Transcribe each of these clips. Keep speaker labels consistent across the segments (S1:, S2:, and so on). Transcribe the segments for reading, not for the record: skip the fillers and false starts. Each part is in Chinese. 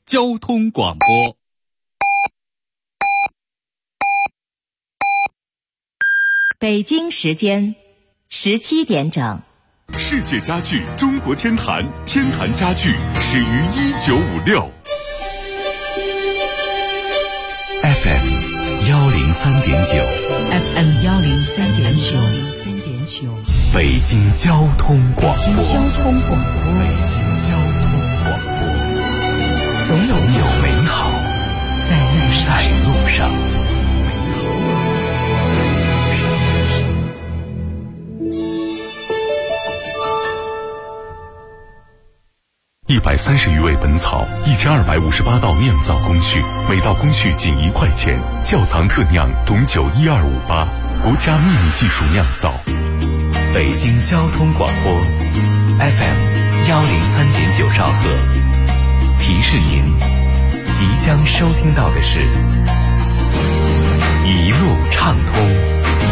S1: 交通广播。
S2: 北京时间17点整。
S3: 世界家具中国天坛，天坛家具始于1956。
S4: FM 103.9
S2: FM 103.9
S4: 北京交通广播。
S2: 北京交通广播。
S4: 北京交通广播。总有美好在路上。
S3: 130余味本草，1258道酿造工序，每道工序仅1块钱。窖藏特酿董酒12588，国家秘密技术酿造。
S4: 北京交通广播 FM 103.9兆赫，提示您即将收听到的是一路畅通。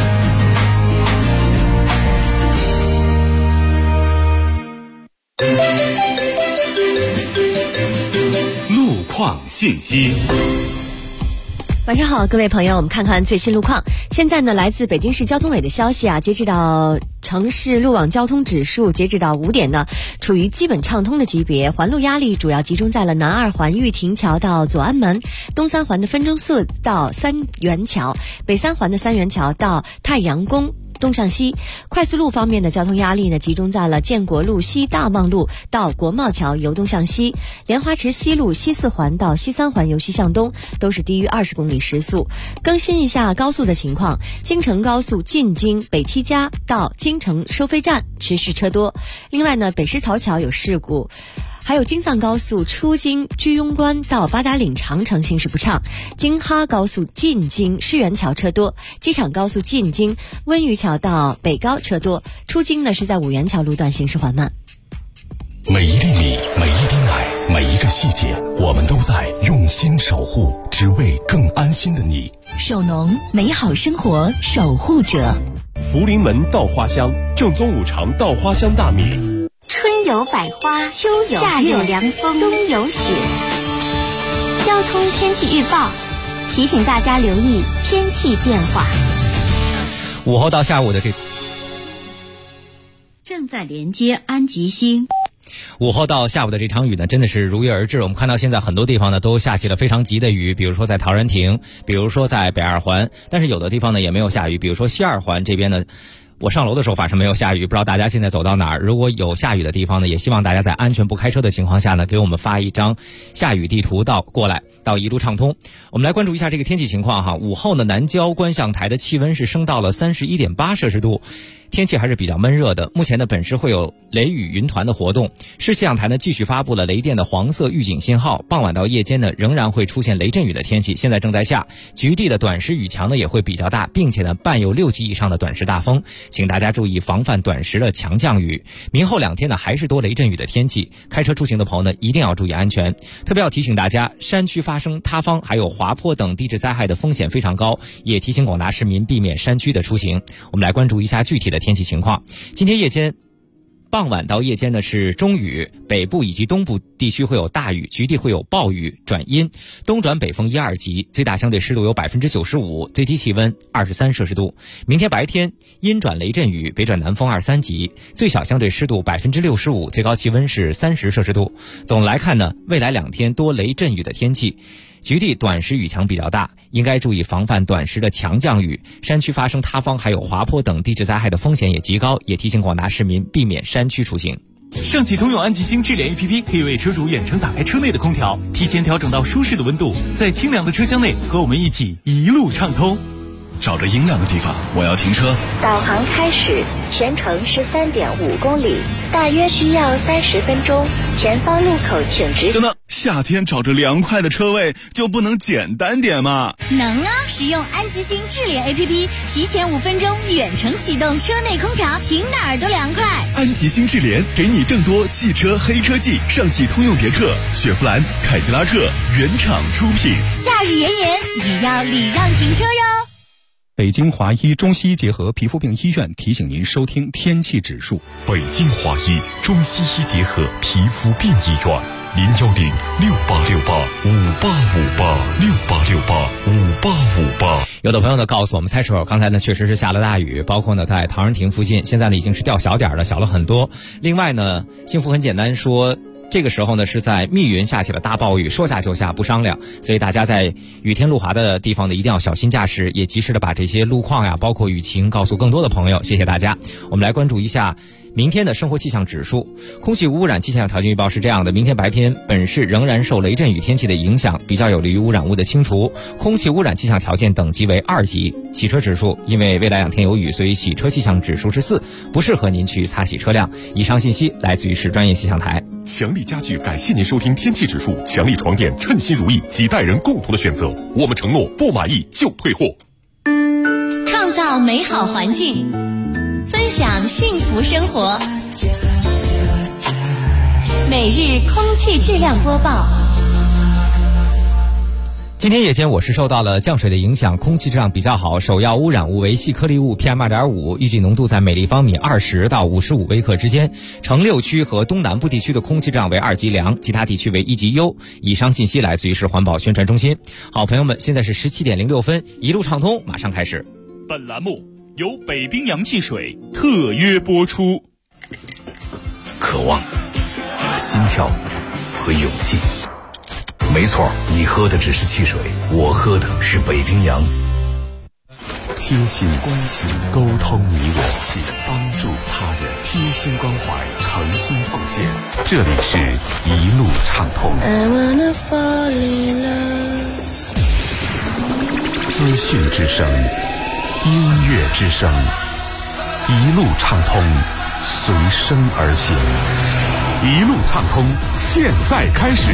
S3: 路况信息。
S5: 晚上好，各位朋友，我们看看最新路况。现在呢，来自北京市交通委的消息啊，截止到城市路网交通指数，截止到5点呢，处于基本畅通的级别。环路压力主要集中在了南二环玉亭桥到左安门，东三环的分钟寺到三元桥，北三环的三元桥到太阳宫东向西。快速路方面的交通压力呢，集中在了建国路西大望路到国贸桥由东向西，莲花池西路西四环到西三环由西向东都是低于20公里时速。更新一下高速的情况，京承高速进京北七家到京承收费站持续车多。另外呢，北石槽桥有事故，还有京藏高速出京居庸关到八达岭长城行驶不畅，京哈高速进京世园桥车多，机场高速进京温榆桥到北高车多，出京呢是在五元桥路段行驶缓慢。
S3: 每一粒米，每一滴奶，每一个细节，我们都在用心守护，只为更安心的你。
S2: 守农，美好生活守护者。
S6: 福临门稻花香，正宗五常稻花香大米。
S7: 春有百花，秋有夏有凉风，冬有雪。交通天气预报提醒大家留意天气变化。
S8: 午后到下午的
S9: 正在连接安吉星。
S8: 午后到下午的这场雨呢，真的是如约而至。我们看到现在很多地方呢都下起了非常急的雨，比如说在陶然亭，比如说在北二环，但是有的地方呢也没有下雨，比如说西二环这边呢，我上楼的时候反正没有下雨，不知道大家现在走到哪儿。如果有下雨的地方呢，也希望大家在安全不开车的情况下呢，给我们发一张下雨地图过来，到一路畅通。我们来关注一下这个天气情况哈。午后呢，南郊观象台的气温是升到了31.8摄氏度。天气还是比较闷热的，目前呢本市会有雷雨云团的活动，市气象台呢继续发布了雷电的黄色预警信号，傍晚到夜间呢仍然会出现雷阵雨的天气，现在正在下，局地的短时雨强呢也会比较大，并且呢伴有6级以上的短时大风，请大家注意防范短时的强降雨。明后2天呢还是多雷阵雨的天气，开车出行的朋友呢一定要注意安全，特别要提醒大家，山区发生塌方还有滑坡等地质灾害的风险非常高，也提醒广大市民避免山区的出行。我们来关注一下具体的天气情况。今天夜间傍晚到夜间呢是中雨，北部以及东部地区会有大雨，局地会有暴雨转阴，东转北风1、2级，最大相对湿度有 95%， 最低气温23摄氏度。明天白天阴转雷阵雨，北转南风2、3级，最小相对湿度 65%， 最高气温是30摄氏度。总的来看呢，未来2天多雷阵雨的天气，局地短时雨强比较大，应该注意防范短时的强降雨，山区发生塌方还有滑坡等地质灾害的风险也极高，也提醒广大市民避免山区出行。
S10: 上汽通用安吉星智联 APP 可以为车主远程打开车内的空调，提前调整到舒适的温度，在清凉的车厢内和我们一起一路畅通。
S11: 找着阴凉的地方，我要停车。
S7: 导航开始，全程是3.5公里，大约需要30分钟。前方路口请直行。
S11: 等等，夏天找着凉快的车位就不能简单点吗？
S12: 能啊！使用安吉星智联 APP， 提前5分钟远程启动车内空调，停哪儿都凉快。
S11: 安吉星智联给你更多汽车黑科技，上汽通用别克、雪佛兰、凯迪拉克原厂出品。
S12: 夏日炎炎，也要礼让停车哟。
S13: 北京华医中西医结合皮肤病医院提醒您收听天气指数。
S3: 北京华医中西医结合皮肤病医院 01068685868586858
S8: 有的朋友呢告诉我们，菜市口刚才呢确实是下了大雨，包括呢在陶然亭附近，现在呢已经是掉小点儿了，小了很多。另外呢，幸福很简单说，这个时候呢是在密云下起了大暴雨，说下就下不商量，所以大家在雨天路滑的地方呢一定要小心驾驶，也及时的把这些路况呀包括雨情告诉更多的朋友。谢谢大家。我们来关注一下明天的生活气象指数。空气无污染气象条件预报是这样的：明天白天本市仍然受雷阵雨天气的影响，比较有利于污染物的清除，空气污染气象条件等级为2级。洗车指数，因为未来2天有雨，所以洗车气象指数是4，不适合您去擦洗车辆。以上信息来自于市专业气象台。
S3: 强力家具感谢您收听天气指数，强力床垫称心如意，几代人共同的选择，我们承诺不满意就退货。
S12: 创造美好环境，分享幸福生活。每日空气质量播报。
S8: 今天夜间我市受到了降水的影响，空气质量比较好，首要污染物为细颗粒物 PM2.5， 预计浓度在每立方米20到55微克之间。城6区和东南部地区的空气质量为2级良，其他地区为1级优。以上信息来自于市环保宣传中心。好，朋友们，现在是17点06分，一路畅通马上开始。
S10: 本栏目由北冰洋汽水特约播出。
S4: 渴望、心跳和勇气。没错，你喝的只是汽水，我喝的是北冰洋。
S3: 贴心关心，沟通你我，帮助他人，贴心关怀，诚心奉献。这里是一路畅通。资讯之声，音乐之声，一路畅通，随声而行。一路畅通，现在开始。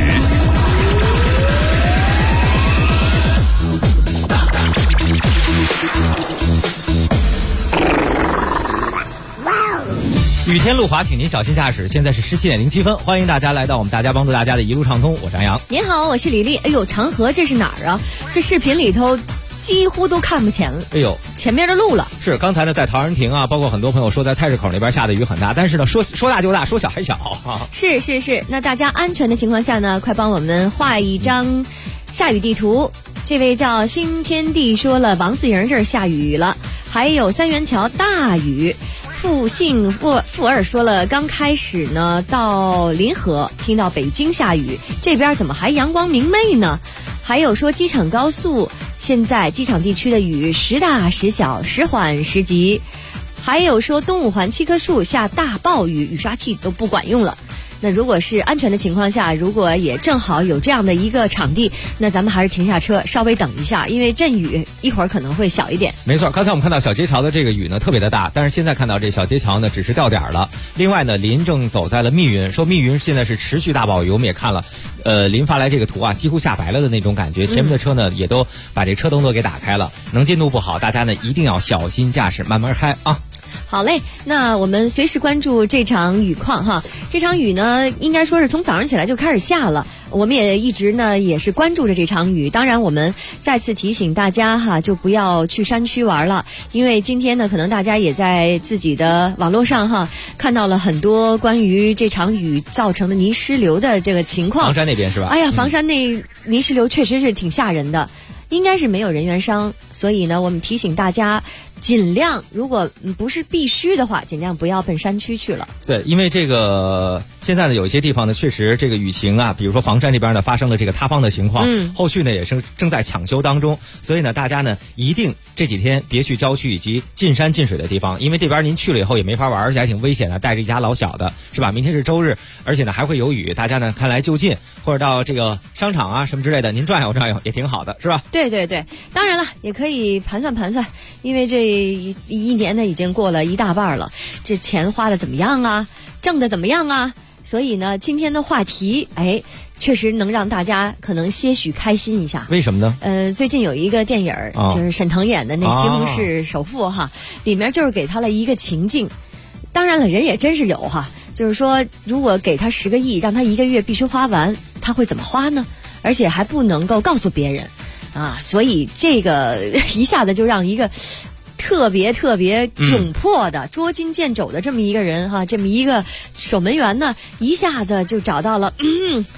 S8: 雨天路滑，请您小心驾驶。现在是17点07分，欢迎大家来到我们大家帮助大家的一路畅通，我是张扬。
S5: 您好，我是李丽。哎呦，长河这是哪儿啊？这视频里头几乎都看不见了。
S8: 哎呦，
S5: 前面的路了。
S8: 是刚才呢，在陶然亭啊，包括很多朋友说在菜市口那边下的雨很大，但是呢，说大就大，说小还小啊。
S5: 是，那大家安全的情况下呢，快帮我们画一张下雨地图。这位叫新天地说了，王四营这儿下雨了，还有三元桥大雨。复姓富二说了，刚开始呢到临河听到北京下雨，这边怎么还阳光明媚呢？还有说机场高速现在机场地区的雨时大时小，时缓时急。还有说东五环7棵树下大暴雨，雨刷器都不管用了。那如果是安全的情况下，如果也正好有这样的一个场地，那咱们还是停下车稍微等一下，因为阵雨一会儿可能会小一点。
S8: 没错，刚才我们看到小街桥的这个雨呢特别的大，但是现在看到这小街桥呢只是掉点了。另外呢，林正走在了密云，说密云现在是持续大暴雨，我们也看了林发来这个图啊，几乎下白了的那种感觉，前面的车呢也都把这车灯都给打开了，能见度不好，大家呢一定要小心驾驶，慢慢开啊。
S5: 好嘞，那我们随时关注这场雨况哈。这场雨呢，应该说是从早上起来就开始下了，我们也一直呢也是关注着这场雨。当然，我们再次提醒大家哈，就不要去山区玩了，因为今天呢，可能大家也在自己的网络上哈看到了很多关于这场雨造成的泥石流的这个情况。
S8: 房山那边是吧？
S5: 哎呀，房山那泥石流确实是挺吓人的，应该是没有人员伤，所以呢，我们提醒大家。尽量，如果不是必须的话，尽量不要奔山区去了。
S8: 对，因为这个现在呢，有一些地方呢，确实这个雨情啊，比如说房山这边呢，发生了这个塌方的情况，后续呢也是正在抢修当中，所以呢，大家呢一定这几天别去郊区以及进山进水的地方，因为这边您去了以后也没法玩，而且还挺危险的，带着一家老小的，是吧？明天是周日，而且呢还会有雨，大家呢看来就近或者到这个商场啊什么之类的，您转悠转悠也挺好的，是吧？
S5: 对，当然了，也可以盘算，因为这一年呢已经过了一大半了，这钱花的怎么样啊？挣的怎么样啊？所以呢，今天的话题，确实能让大家可能些许开心一下。
S8: 为什么呢？
S5: 最近有一个电影，就是沈腾演的那《西红柿首富》哈，里面就是给他了一个情境。当然了，人也真是有哈，就是说，如果给他10个亿，让他1个月必须花完，他会怎么花呢？而且还不能够告诉别人啊，所以这个一下子就让一个特别窘迫的、捉襟见肘的这么一个人哈，这么一个守门员呢，一下子就找到了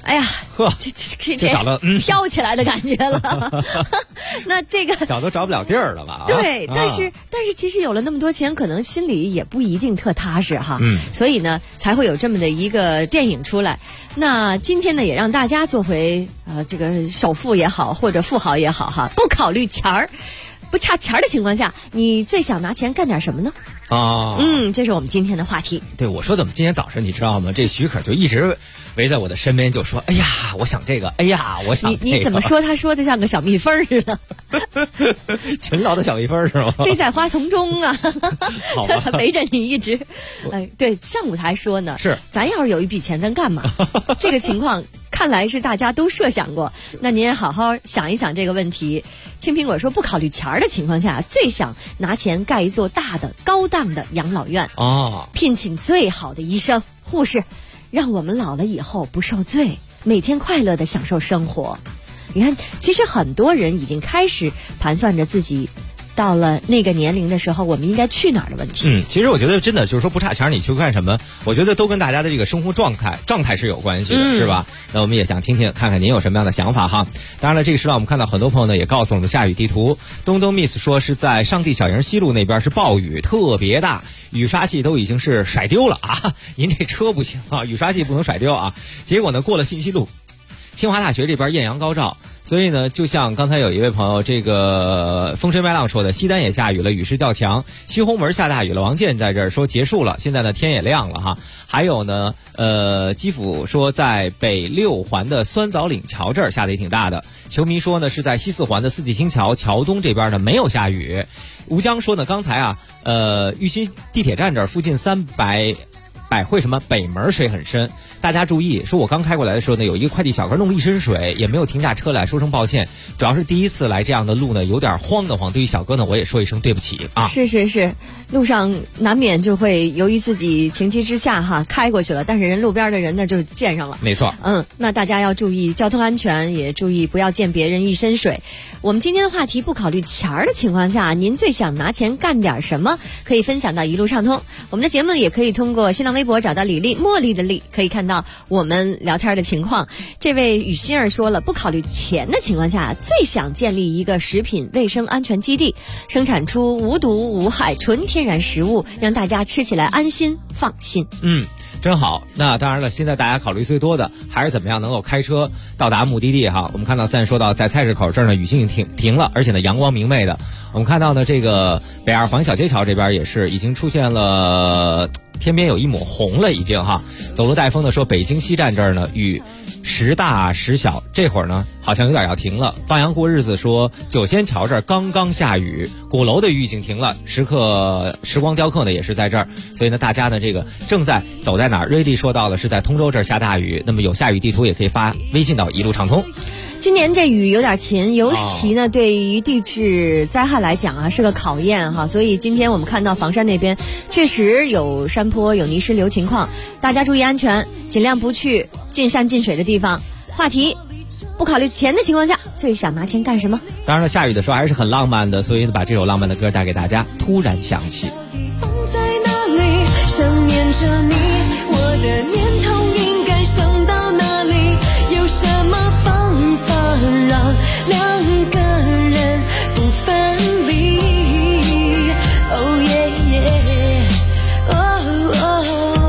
S5: 哎呀，
S8: 呵，
S5: 这
S8: 找到
S5: 飘起来的感觉了。那这个
S8: 脚都找不了地儿了吧？
S5: 对，但是其实有了那么多钱，可能心里也不一定特踏实哈。所以呢，才会有这么的一个电影出来。那今天呢，也让大家做回这个首富也好，或者富豪也好哈，不考虑钱儿，不差钱儿的情况下，你最想拿钱干点什么呢？这是我们今天的话题。
S8: 对，我说怎么今天早上你知道吗？这许可就一直围在我的身边，就说：“哎呀，我想这个，哎呀，我想
S5: 你怎么说？他说的像个小蜜蜂似的，
S8: 勤劳的小蜜蜂是吗？
S5: 飞在花丛中啊，
S8: 好吧，
S5: 围着你一直。对，上午还说呢，
S8: 是
S5: 咱要是有一笔钱，咱干嘛？这个情况看来是大家都设想过。那您也好好想一想这个问题。青苹果说，不考虑钱儿的情况下，最想拿钱盖一座大的、高档的养老院聘请最好的医生、护士，让我们老了以后不受罪，每天快乐地享受生活。你看，其实很多人已经开始盘算着自己到了那个年龄的时候，我们应该去哪儿的问题。
S8: 其实我觉得真的就是说不差钱你去干什么，我觉得都跟大家的这个生活状态是有关系的，是吧？那我们也想看看您有什么样的想法哈。当然了，这个时段我们看到很多朋友呢也告诉我们下雨地图。东 miss 说是在上地小营西路那边是暴雨特别大，雨刷器都已经是甩丢了啊！您这车不行啊，雨刷器不能甩丢啊。结果呢，过了信息路，清华大学这边艳阳高照。所以呢，就像刚才有一位朋友这个风吹麦浪说的，西单也下雨了，雨势较强，西红门下大雨了。王健在这儿说结束了，现在呢天也亮了哈。还有呢，基辅说在北六环的酸枣岭桥这儿下的也挺大的。球迷说呢是在西四环的四季青桥桥东这边呢没有下雨。吴江说呢，刚才玉新地铁站这儿附近300百汇什么北门水很深。大家注意，说我刚开过来的时候呢，有一个快递小哥弄了一身水，也没有停下车来，说声抱歉。主要是第一次来这样的路呢，有点慌得慌。对于小哥呢，我也说一声对不起啊。
S5: 是，路上难免就会由于自己情急之下哈开过去了，但是人路边的人呢就溅上了。
S8: 没错。
S5: 那大家要注意交通安全，也注意不要溅别人一身水。我们今天的话题，不考虑钱儿的情况下，您最想拿钱干点什么？可以分享到一路畅通。我们的节目也可以通过新浪微博找到李丽，茉莉的丽，可以看到我们聊天的情况。这位雨欣儿说了，不考虑钱的情况下，最想建立一个食品卫生安全基地，生产出无毒无害纯天然食物，让大家吃起来安心放心。
S8: 真好。那当然了，现在大家考虑最多的还是怎么样能够开车到达目的地哈。我们看到3说到在菜市口这儿呢，雨已经停了，而且呢阳光明媚的。我们看到呢这个北二环小街桥这边也是已经出现了天边有一抹红了已经哈。走路带风的说，北京西站这儿呢雨时大时小，这会儿呢好像有点要停了。放羊过日子说，九仙桥这儿刚刚下雨，鼓楼的雨已经停了。时光雕刻呢也是在这儿，所以呢大家呢这个正在走在哪儿。瑞丽说到了是在通州这儿下大雨，那么有下雨地图也可以发微信到一路畅通。
S5: 今年这雨有点勤，尤其呢对于地质灾害来讲啊是个考验哈，所以今天我们看到房山那边确实有山坡有泥石流情况，大家注意安全，尽量不去进山进水的地方。话题，不考虑钱的情况下，最想拿钱干什么？
S8: 当然了，下雨的时候还是很浪漫的，所以把这首浪漫的歌带给大家。突然想起，
S1: 放在哪里，想念着你，我的念头应该想到哪里？有什么方法让两个人不分离？哦耶耶，哦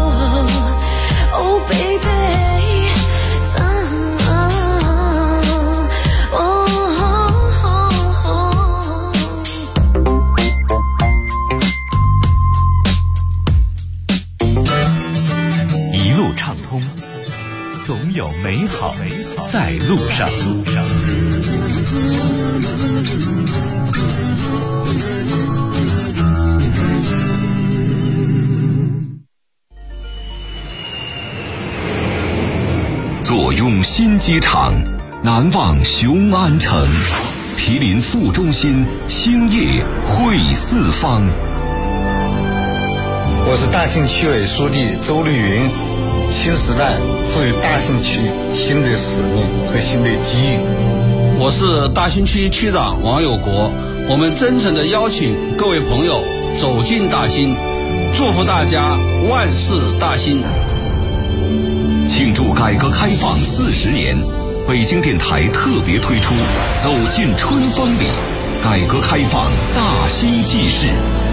S1: 哦 baby。
S4: 总有美好在路上。
S3: 坐拥新机场，难忘雄安城，毗邻副中心，兴业汇四方。
S14: 我是大兴区委书记周绿云。新时代赋予大兴区新的使命和新的机遇。
S15: 我是大兴区区长王有国，我们真诚地邀请各位朋友走进大兴，祝福大家万事大兴。
S3: 庆祝改革开放40年，北京电台特别推出《走进春风里》，改革开放大兴纪事。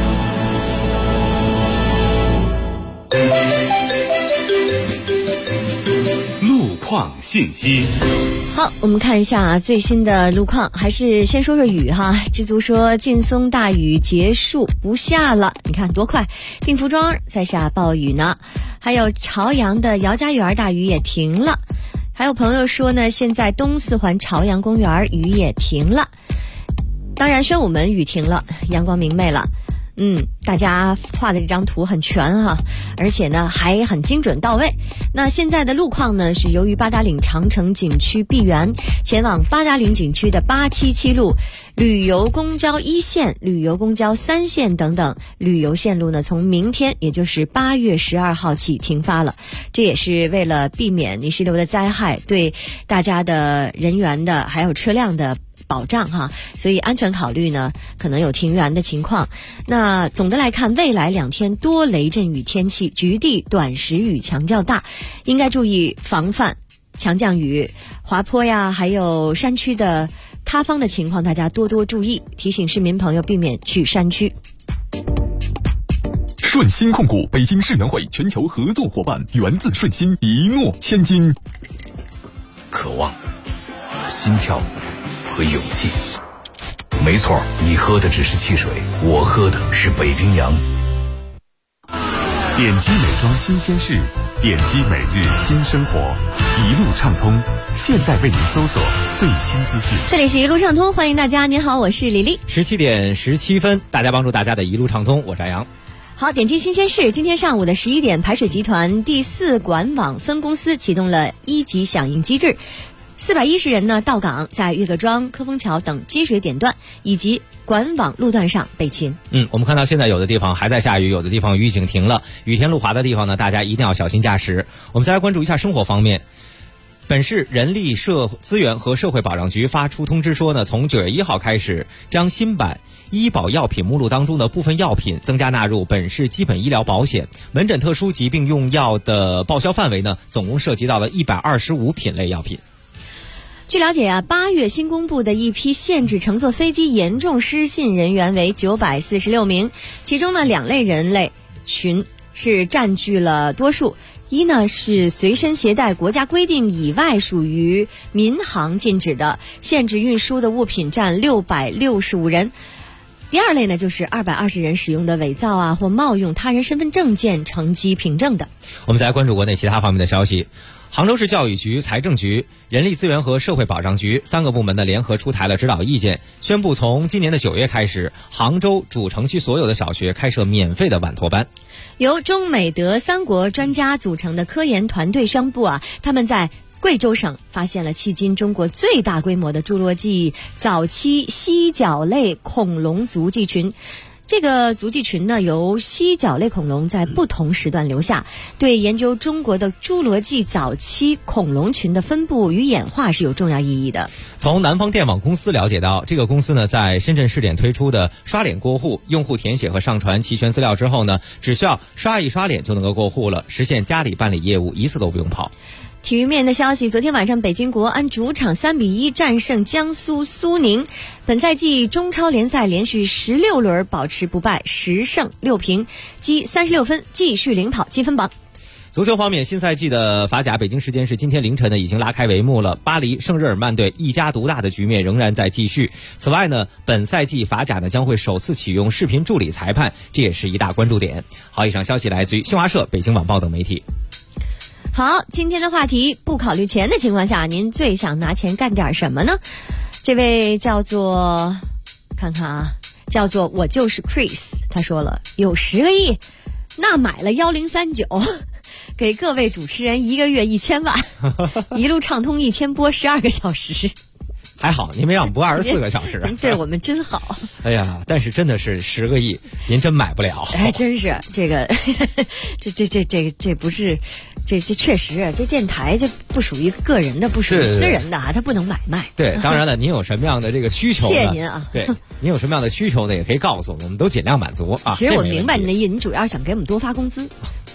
S3: 路况信息。
S5: 好，我们看一下最新的路况，还是先说说雨哈。知足说劲松大雨结束不下了，你看多快！定福庄在下暴雨呢，还有朝阳的姚家园大雨也停了。还有朋友说呢，现在东四环朝阳公园雨也停了。当然宣武门雨停了，阳光明媚了。大家画的这张图很全哈，而且呢还很精准到位。那现在的路况呢，是由于八达岭长城景区闭园，前往八达岭景区的877路、旅游公交1线、旅游公交3线等等旅游线路呢，从明天也就是8月12号起停发了。这也是为了避免泥石流的灾害对大家的人员的还有车辆的保障哈，所以安全考虑呢，可能有停园的情况。那总的来看，未来2天多雷阵雨天气，局地短时雨强较大，应该注意防范强降雨、滑坡呀，还有山区的塌方的情况，大家多多注意，提醒市民朋友避免去山区。
S11: 顺鑫控股北京世园会全球合作伙伴，源自顺鑫，一诺千金。
S3: 渴望和心跳和勇气，没错，你喝的只是汽水，我喝的是北冰洋。
S16: 点击美妆新鲜事，点击每日新生活，一路畅通，现在为您搜索最新资讯。
S5: 这里是一路畅通，欢迎大家，您好，我是李丽。
S8: 17点17分，大家帮助大家的一路畅通，我是阿阳。
S5: 好，点击新鲜事，今天上午的11点，排水集团第4管网分公司启动了1级响应机制。410人呢到岗，在岳各庄、科丰桥等积水点段以及管网路段上备勤。
S8: 我们看到现在有的地方还在下雨，有的地方雨已经停了。雨天路滑的地方呢，大家一定要小心驾驶。我们再来关注一下生活方面。本市人力资源和社会保障局发出通知说呢，从9月1号开始，将新版医保药品目录当中的部分药品增加纳入本市基本医疗保险。门诊特殊疾病用药的报销范围呢，总共涉及到了125品类药品。
S5: 据了解8月新公布的一批限制乘坐飞机严重失信人员为946名，其中呢2类人类群是占据了多数。一呢是随身携带国家规定以外属于民航禁止的，限制运输的物品占665人。第二类呢就是220人使用的伪造或冒用他人身份证件乘机凭证的。
S8: 我们再来关注国内其他方面的消息。杭州市教育局、财政局、人力资源和社会保障局3个部门呢联合出台了指导意见，宣布从今年的9月开始，杭州主城区所有的小学开设免费的晚托班。
S5: 由中美德3国专家组成的科研团队宣布他们在贵州省发现了迄今中国最大规模的侏罗纪早期蜥脚类恐龙足迹群。这个足迹群呢，由蜥脚类恐龙在不同时段留下，对研究中国的侏罗纪早期恐龙群的分布与演化是有重要意义的。
S8: 从南方电网公司了解到，这个公司呢在深圳试点推出的刷脸过户，用户填写和上传齐全资料之后呢，只需要刷一刷脸就能够过户了，实现家里办理业务一次都不用跑。
S5: 体育面的消息，昨天晚上北京国安主场3-1战胜江苏苏宁，本赛季中超联赛连续16轮保持不败，10胜6平，积36分，继续领跑积分榜。
S8: 足球方面，新赛季的法甲北京时间是今天凌晨呢已经拉开帷幕了，巴黎圣日耳曼队一家独大的局面仍然在继续。此外呢，本赛季法甲呢将会首次启用视频助理裁判，这也是一大关注点。好，以上消息来自于新华社、北京晚报等媒体。
S5: 好，今天的话题，不考虑钱的情况下，您最想拿钱干点什么呢？这位叫做叫做我就是 Chris， 他说了，有10个亿，那买了1039，给各位主持人1个月1000万，一路畅通，一天播12个小时。
S8: 还好您没让我们播24个小时，
S5: 您对我们真好。
S8: 哎呀，但是真的是10个亿，您真买不了。
S5: 哎，真是这个，这不是，这确实，这电台这不属于个人的，不属于私人的它不能买卖。
S8: 对，当然了，您有什么样的这个需求呢？
S5: 谢谢您啊。
S8: 对，您有什么样的需求呢？也可以告诉我们都尽量满足啊。
S5: 其实我明白您的意，您主要想给我们多发工资。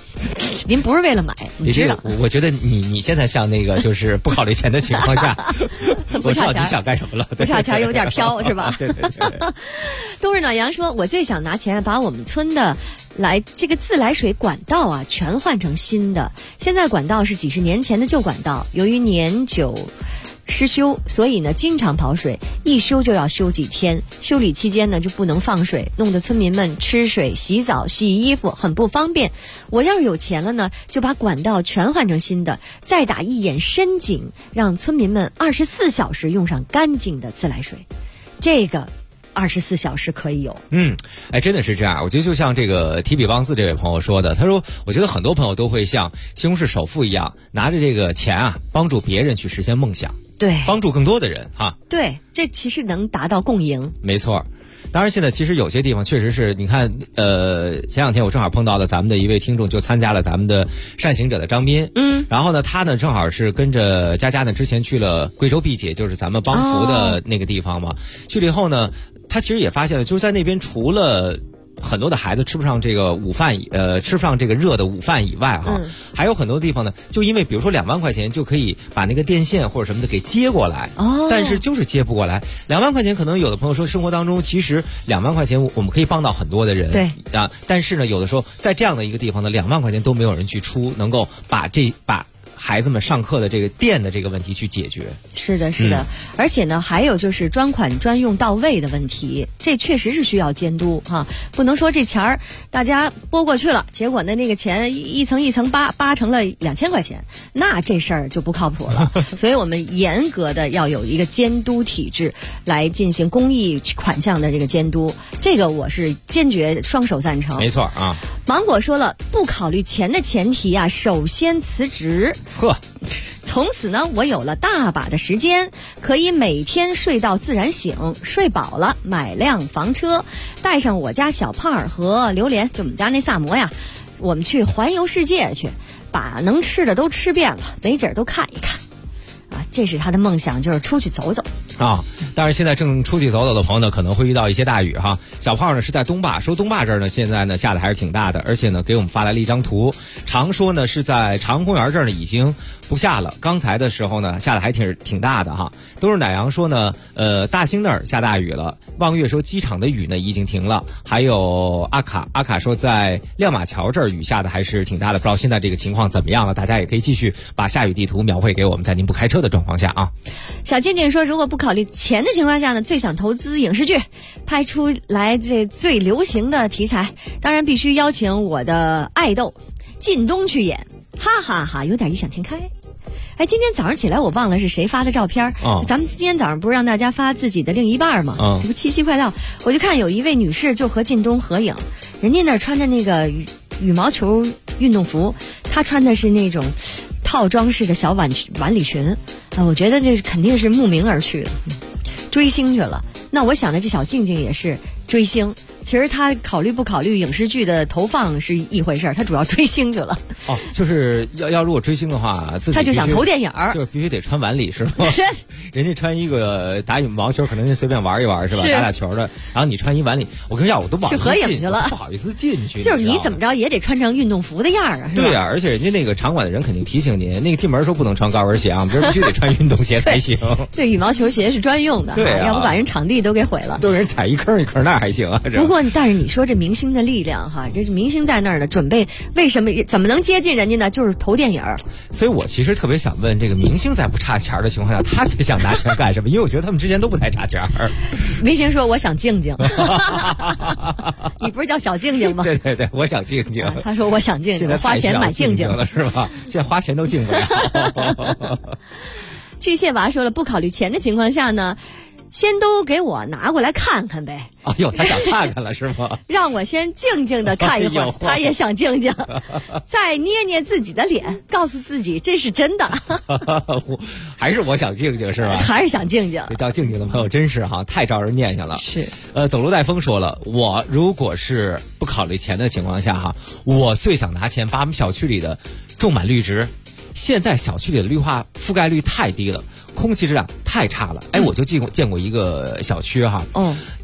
S5: 您不是为了买，你知道？
S8: 我觉得你现在像那个就是不考虑钱的情况下，我知道你想干什么了。
S5: 不差钱有点飘是吧？
S8: 对。
S5: 冬日暖阳说，我最想拿钱把我们村的这个自来水管道啊全换成新的。现在管道是几十年前的旧管道，由于年久失修，所以呢经常跑水，一修就要修几天，修理期间呢就不能放水，弄得村民们吃水、洗澡、洗衣服很不方便。我要是有钱了呢，就把管道全换成新的，再打一眼深井，让村民们24小时用上干净的自来水。这个24小时可以有。
S8: 真的是这样。我觉得就像这个提比邦斯这位朋友说的，他说我觉得很多朋友都会像西红柿首富一样，拿着这个钱啊帮助别人去实现梦想，
S5: 对，
S8: 帮助更多的人哈。
S5: 对，这其实能达到共赢。
S8: 没错。当然现在其实有些地方确实是，你看前两天我正好碰到了咱们的一位听众，就参加了咱们的善行者的张斌，然后呢他呢正好是跟着佳佳呢之前去了贵州毕节，就是咱们帮扶的那个地方嘛，去了以后呢他其实也发现了，就是在那边除了很多的孩子吃不上这个午饭，吃不上这个热的午饭以外哈，还有很多地方呢，就因为比如说2万块钱就可以把那个电线或者什么的给接过来，但是就是接不过来。2万块钱可能有的朋友说生活当中其实2万块钱我们可以帮到很多的人，
S5: 对
S8: 啊，但是呢有的时候在这样的一个地方呢，2万块钱都没有人去出，能够把孩子们上课的这个电的这个问题去解决。
S5: 是的，而且呢，还有就是专款专用到位的问题，这确实是需要监督哈，不能说这钱儿大家拨过去了，结果呢那个钱一层一层扒成了2000块钱，那这事儿就不靠谱了。所以我们严格的要有一个监督体制来进行公益款项的这个监督，这个我是坚决双手赞成。
S8: 没错啊。
S5: 芒果说了，不考虑钱的前提啊，首先辞职。从此呢，我有了大把的时间，可以每天睡到自然醒，睡饱了买辆房车，带上我家小胖和榴莲，就我们家那萨摩呀，我们去环游世界去，把能吃的都吃遍了，没景儿都看一看。这是他的梦想，就是出去走走
S8: 啊。当然现在正出去走走的朋友呢，可能会遇到一些大雨哈。小胖呢是在东坝，说东坝这儿呢现在呢下的还是挺大的，而且呢给我们发来了一张图。常说呢是在长安公园这儿呢已经不下了，刚才的时候呢下的还挺大的哈。都是奶羊说呢大兴那儿下大雨了，望月说机场的雨呢已经停了，还有阿卡说在亮马桥这儿雨下的还是挺大的，不知道现在这个情况怎么样了，大家也可以继续把下雨地图描绘给我们，在您不开车的状况下啊。
S5: 小静静说，如果不考虑钱的情况下呢，最想投资影视剧，拍出来这最流行的题材，当然必须邀请我的爱豆靳东去演，哈哈哈，有点异想天开。今天早上起来我忘了是谁发的照片，咱们今天早上不是让大家发自己的另一半吗？这不七夕快到，我就看有一位女士就和靳东合影，人家那穿着那个羽毛球运动服，她穿的是那种套装式的小晚礼裙，我觉得这肯定是慕名而去的，追星去了。那我想的这小静静也是追星，其实他考虑不考虑影视剧的投放是一回事，他主要追星去了。
S8: 就是要如果追星的话，自己
S5: 他就想投电影，
S8: 就必须得穿晚礼是吗？人家穿一个打羽毛球，可能就随便玩一玩是吧？打球的，然后你穿一晚礼，我跟你讲，我都不好意思
S5: 去合影去了，
S8: 不好意思进去。
S5: 就是你怎么着也得穿成运动服的样啊，是吧？
S8: 对啊，而且人家那个场馆的人肯定提醒您，那个进门说不能穿高跟鞋啊，我们这必须得穿运动鞋才行。
S5: 对，羽毛球鞋是专用的，
S8: 对啊，
S5: 要不把人场地都给毁了，
S8: 都给人踩一坑一坑，那还行啊。
S5: 不过，但是你说这明星的力量哈，这是明星在那儿呢，准备为什么怎么能接近人家呢？就是投电影。
S8: 所以我其实特别想问，这个明星在不差钱的情况下，他最想拿钱干什么？因为我觉得他们之间都不太差钱。
S5: 明星说：“我想静静。”你不是叫小静静吗？
S8: 对对对，我想静静。
S5: 他说：“我想静静，花钱买静静
S8: 了是吧？现在花钱都静不了。”
S5: 巨蟹娃说了，不考虑钱的情况下呢，先都给我拿过来看看呗。
S8: 哎呦，他想看看了是吗？
S5: 让我先静静的看一会儿，他也想静静，再捏捏自己的脸，告诉自己这是真的。
S8: 还是我想静静是吧？
S5: 还是想静静。
S8: 这叫静静的朋友真是哈，太招人念想了。
S5: 是。
S8: 走路带风说了，我如果是不考虑钱的情况下哈，我最想拿钱把我们小区里的种满绿植。现在小区里的绿化覆盖率太低了，空气质量太差了。我就见过一个小区哈，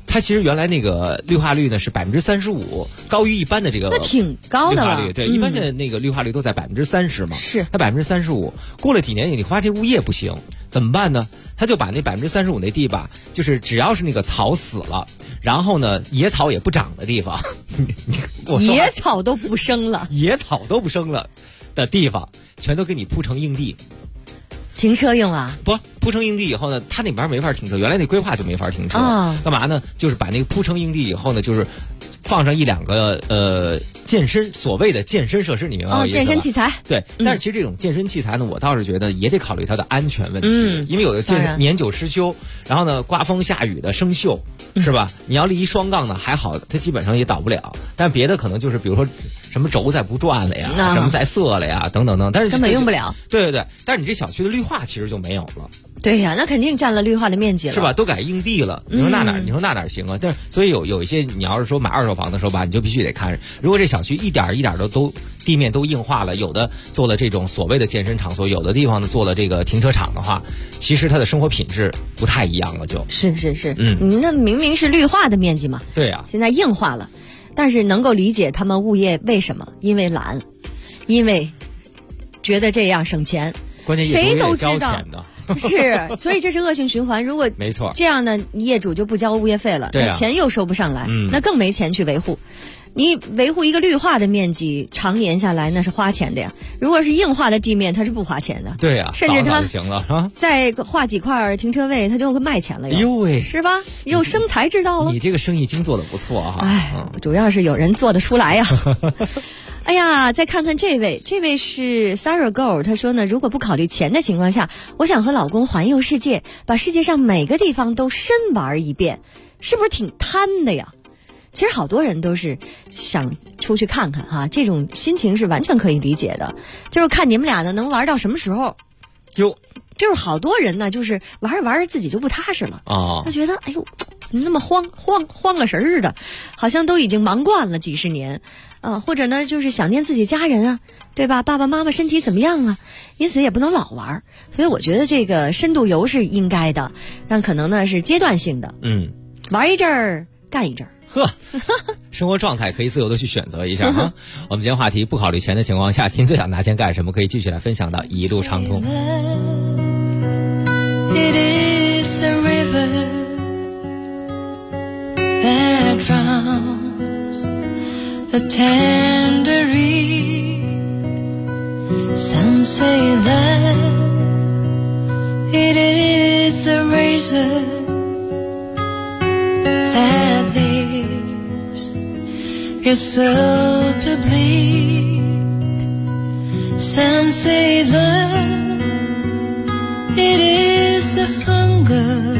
S8: 它其实原来那个氯化率呢是35%，高于一般的这个
S5: 那挺高的了。
S8: 对，一般现在那个氯化率都在30%嘛。
S5: 是。
S8: 它35%，过了几年你发现这物业不行，怎么办呢？他就把那35%那地吧，就是只要是那个草死了，然后呢野草也不长的地方，
S5: 野草都不生了，
S8: 野草都不生了的地方，全都给你铺成硬地。
S5: 停车用啊？
S8: 不，铺成硬地以后呢，它那边没法停车，原来那规划就没法停车。干嘛呢？就是把那个铺成硬地以后呢，就是放上1-2个所谓的健身设施，你明白吗？
S5: 健身器材。
S8: 对，但是其实这种健身器材呢，我倒是觉得也得考虑它的安全问题，因为有的年久失修，然后呢刮风下雨的生锈，是吧？你要立一双杠呢还好，它基本上也倒不了，但别的可能就是比如说什么轴再不转了呀，什么再涩了呀，等等等，但是
S5: 根本用不了。
S8: 对，但是你这小区的绿化其实就没有了。
S5: 对呀，那肯定占了绿化的面积了，
S8: 是吧？都改硬地了，你说那哪行啊？所以有一些你要是说买二手房的时候吧，你就必须得看，如果这小区一点都地面都硬化了，有的做了这种所谓的健身场所，有的地方呢做了这个停车场的话，其实它的生活品质不太一样了，就是。
S5: 那明明是绿化的面积嘛。
S8: 对呀。
S5: 现在硬化了，但是能够理解他们物业为什么，因为懒，因为觉得这样省钱。
S8: 关键
S5: 谁都知道。
S8: 是，
S5: 所以这是恶性循环。如果
S8: 没错
S5: 这样呢，业主就不交物业费了，那钱又收不上来，那更没钱去维护。你维护一个绿化的面积，常年下来那是花钱的呀。如果是硬化的地面，它是不花钱的。
S8: 对呀，
S5: 甚至它
S8: 就行了啊，
S5: 再画几块停车位，它就卖钱了。
S8: 哎呦喂，
S5: 是吧？有生财之道了。
S8: 你这个生意经做的不错哈。
S5: 主要是有人做得出来呀。哎呀，再看看这位是 Sarah Go， 他说呢，如果不考虑钱的情况下，我想和老公环游世界，把世界上每个地方都深玩一遍，是不是挺贪的呀？其实好多人都是想出去看看哈，这种心情是完全可以理解的，就是看你们俩呢能玩到什么时候。就是好多人呢，就是玩着玩着自己就不踏实了啊，他觉得哎呦，怎么那么慌了神似的，好像都已经忙惯了几十年啊，或者呢就是想念自己家人啊，对吧？爸爸妈妈身体怎么样啊？因此也不能老玩，所以我觉得这个深度游是应该的，但可能呢是阶段性的，玩一阵儿干一阵儿。
S8: 生活状态可以自由的去选择一下哈。我们今天话题不考虑钱的情况下，您最想拿钱干什么？可以继续来分享到一路畅通。
S1: It is a river that drowns the tender reed. Some say that it is a razor that leaves your soul to bleed. Some say that it is a hunger,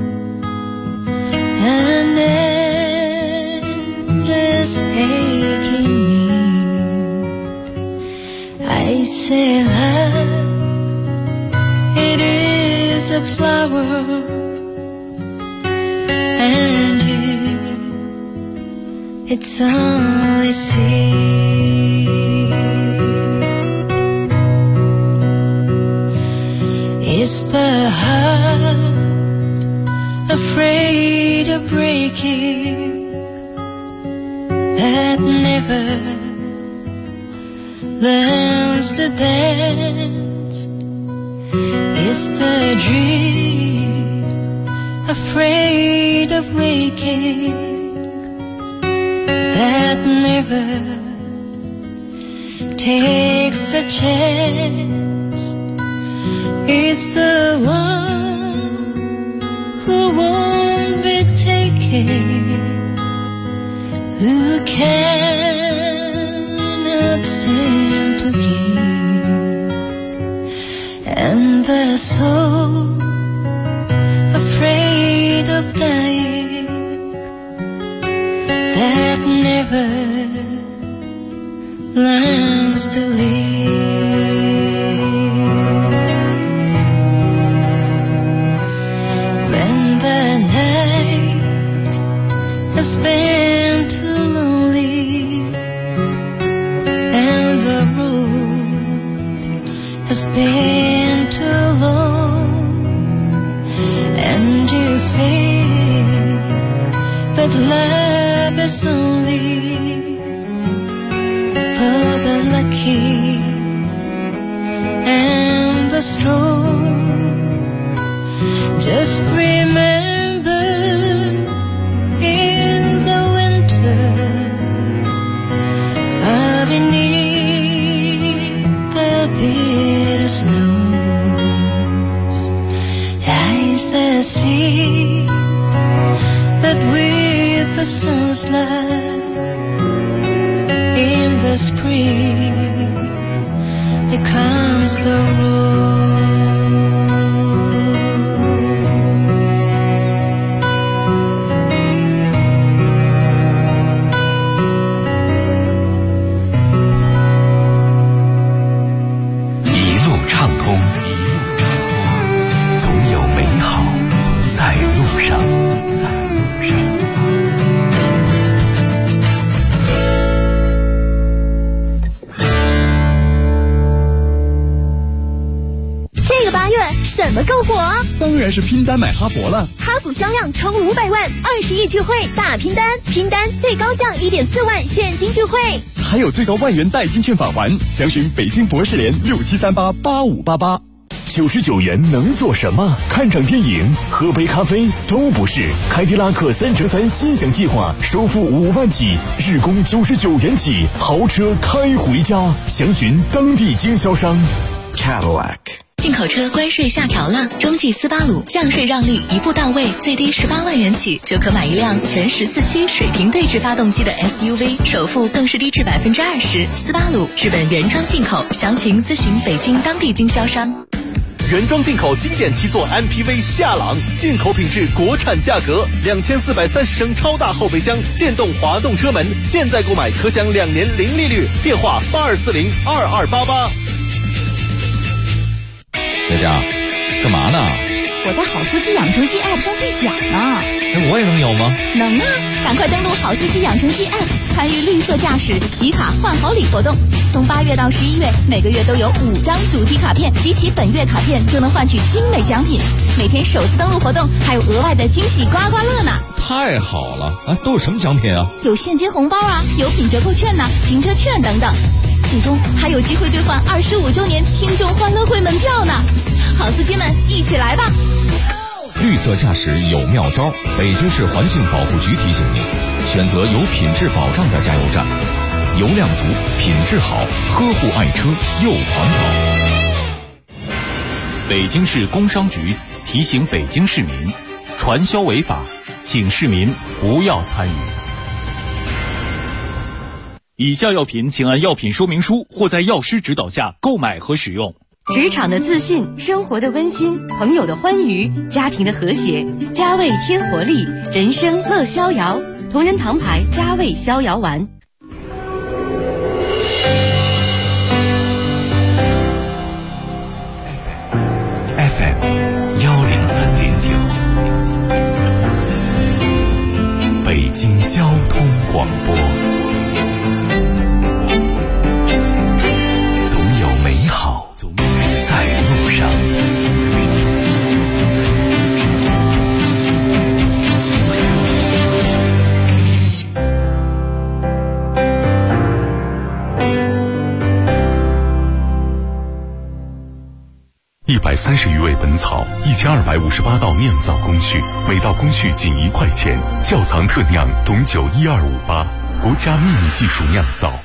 S1: an endless aching need. I say love, it is a flower, and you, it's only seed. Is the heart afraid of breaking, that never learns to dance? Is the dream afraid of waking, that never takes a chance? Is the one who won't be taken, who cannot seem to give, and the soul afraid of dying, that never learns to live. Has been too lonely, and the road has been too long, and you think But love is only for the lucky and the strong. Just remember, in the winter, far beneath the bitter snows, lies the sea that with the sun's light in the spring becomes the rose.
S12: 怎么够火？
S11: 当然是拼单买哈佛了。
S12: 哈弗销量冲500万，20亿聚会大拼单，拼单最高降1.4万现金聚会，
S11: 还有最高万元代金券返还。详询北京博士联67388588。99元能做什么？看场电影、喝杯咖啡都不是。凯迪拉克3乘3心想计划，首付5万起，日供99元起，豪车开回家。详询当地经销商。Cadillac。
S17: 进口车关税下调了，中继斯巴鲁降税让利一步到位，最低18万元起就可买一辆全14驱水平对置发动机的 SUV， 首付更是低至20%。斯巴鲁日本原装进口，详情咨询北京当地经销商。
S18: 原装进口经典7座 MPV 夏朗，进口品质，国产价格，2430升超大后备箱，电动滑动车门，现在购买可享2年零利率，电话82402288。
S8: 小佳，干嘛呢？
S12: 我在好司机养成记 App 上兑奖呢。
S8: 我也能有吗？
S12: 能啊！赶快登录好司机养成记 App， 参与绿色驾驶集卡换好礼活动。从8月到11月，每个月都有5张主题卡片，集齐本月卡片就能换取精美奖品。每天首次登录活动还有额外的惊喜刮刮乐呢！
S19: 太好了！啊，都有什么奖品啊？
S12: 有现金红包啊，有品折扣券呐，停车券等等。最终还有机会兑换25周年听众欢乐会门票呢！好司机们，一起来吧！
S19: 绿色驾驶有妙招，北京市环境保护局提醒您：选择有品质保障的加油站，油量足，品质好，呵护爱车又环保。
S10: 北京市工商局提醒北京市民，传销违法，请市民不要参与。以下药品请按药品说明书或在药师指导下购买和使用。
S2: 职场的自信，生活的温馨，朋友的欢愉，家庭的和谐，佳味添活力，人生乐逍遥。同仁堂牌佳味逍遥丸。
S4: FM 103.9，北京交通广播。总有美好在路上。
S3: 130余味本草，1258道酿造工序，每道工序仅1块钱。窖藏特酿董酒12588，国家秘密技术酿造。